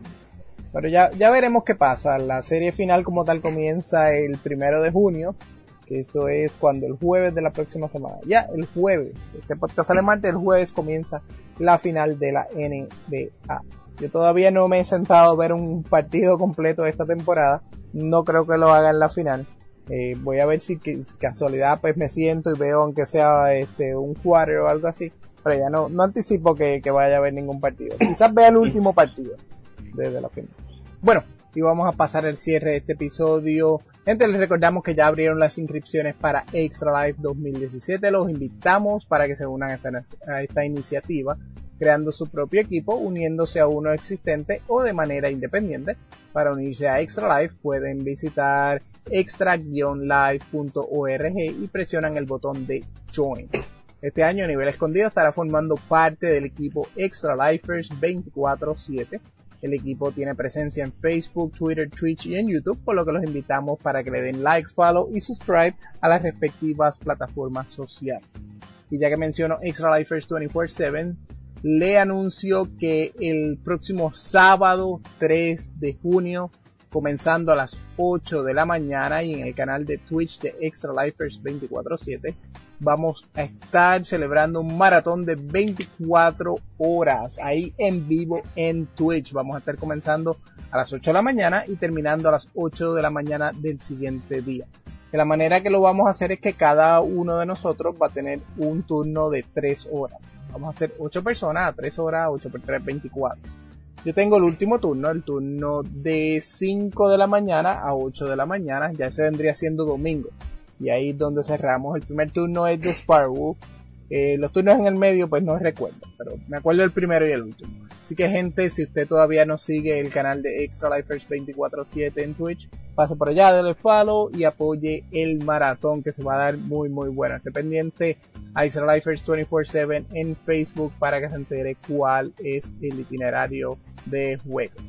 Pero ya, ya veremos qué pasa. La serie final como tal comienza el primero de junio, que eso es cuando el jueves de la próxima semana. Ya, el jueves. Este podcast sale martes, el jueves comienza la final de la N B A. Yo todavía no me he sentado a ver un partido completo de esta temporada. No creo que lo haga en la final. Eh, voy a ver si que, casualidad pues me siento y veo aunque sea este un quarter o algo así. Pero ya no, no anticipo que, que vaya a haber ningún partido. Quizás vea el último partido desde la final. Bueno, y vamos a pasar el cierre de este episodio. Gente, les recordamos que ya abrieron las inscripciones para Extra Life dos mil diecisiete. Los invitamos para que se unan a esta, a esta iniciativa, creando su propio equipo, uniéndose a uno existente o de manera independiente. Para unirse a Extra Life pueden visitar extra life punto org y presionan el botón de Join. Este año Nivel Escondido estará formando parte del equipo Extra Lifers veinticuatro siete. El equipo tiene presencia en Facebook, Twitter, Twitch y en YouTube, por lo que los invitamos para que le den like, follow y subscribe a las respectivas plataformas sociales. Y ya que menciono Extra Lifers veinticuatro siete, le anuncio que el próximo sábado tres de junio, comenzando a las ocho de la mañana y en el canal de Twitch de Extra Lifers veinticuatro siete, vamos a estar celebrando un maratón de veinticuatro horas ahí en vivo en Twitch. Vamos a estar comenzando a las ocho de la mañana y terminando a las ocho de la mañana del siguiente día. De la manera que lo vamos a hacer es que cada uno de nosotros va a tener un turno de tres horas. Vamos a hacer ocho personas a tres horas, ocho por tres, veinticuatro. Yo tengo el último turno, el turno de cinco de la mañana a ocho de la mañana, ya se vendría siendo domingo. Y ahí es donde cerramos. El primer turno es de Sparrow. Eh, los turnos en el medio pues no recuerdo, pero me acuerdo del primero y el último. Así que gente, si usted todavía no sigue el canal de Extra Lifers veinticuatro siete en Twitch, pase por allá, dale follow y apoye el maratón que se va a dar muy muy bueno. Esté pendiente a Extra Lifers veinticuatro siete en Facebook para que se entere cuál es el itinerario de juegos.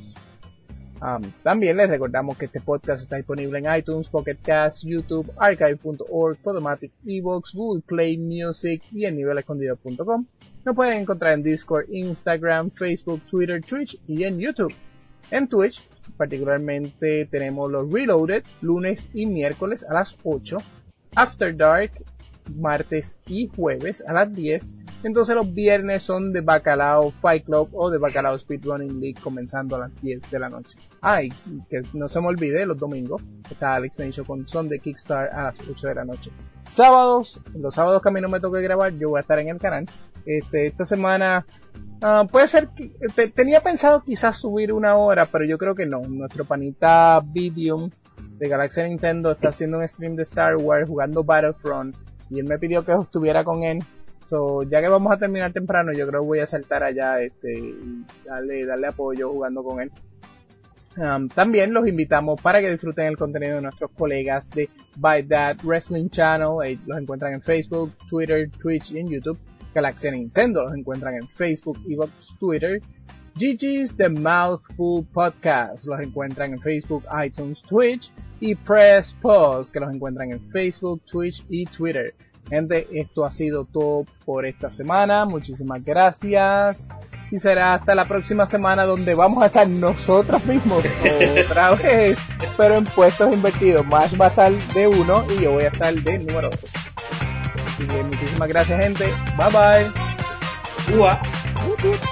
Um, también les recordamos que este podcast está disponible en iTunes, Pocket Cast, YouTube, archive punto org, Podomatic, Evox, Google Play Music y en nivel escondido punto com. Nos pueden encontrar en Discord, Instagram, Facebook, Twitter, Twitch y en YouTube. En Twitch, particularmente tenemos los Reloaded, lunes y miércoles a las ocho, After Dark, martes y jueves a las diez. Entonces los viernes son de Bacalao Fight Club o de Bacalao Speedrunning League comenzando a las diez de la noche. Ah, y que no se me olvide, los domingos está Alex Nation con Son de Kickstarter a las ocho de la noche. Sábados, los sábados que a mí no me toque grabar, yo voy a estar en el canal. Este, esta semana uh, puede ser que te, tenía pensado quizás subir una hora, pero yo creo que no. Nuestro panita Vidium de Galaxy Nintendo está haciendo un stream de Star Wars jugando Battlefront y él me pidió que estuviera con él. So, ya que vamos a terminar temprano, yo creo que voy a saltar allá este, y darle, darle apoyo jugando con él. Um, también los invitamos para que disfruten el contenido de nuestros colegas de By That Wrestling Channel. Eh, los encuentran en Facebook, Twitter, Twitch y en YouTube. Galaxy Nintendo los encuentran en Facebook, Evox, Twitter. G G's The Mouthful Podcast los encuentran en Facebook, iTunes, Twitch. Y Press Pause que los encuentran en Facebook, Twitch y Twitter. Gente, esto ha sido todo por esta semana. Muchísimas gracias. Y será hasta la próxima semana donde vamos a estar nosotros mismos otra vez, pero en puestos invertidos. Mash va a estar de uno y yo voy a estar de número dos. Así que muchísimas gracias, gente. Bye bye. Ua. Uh-huh.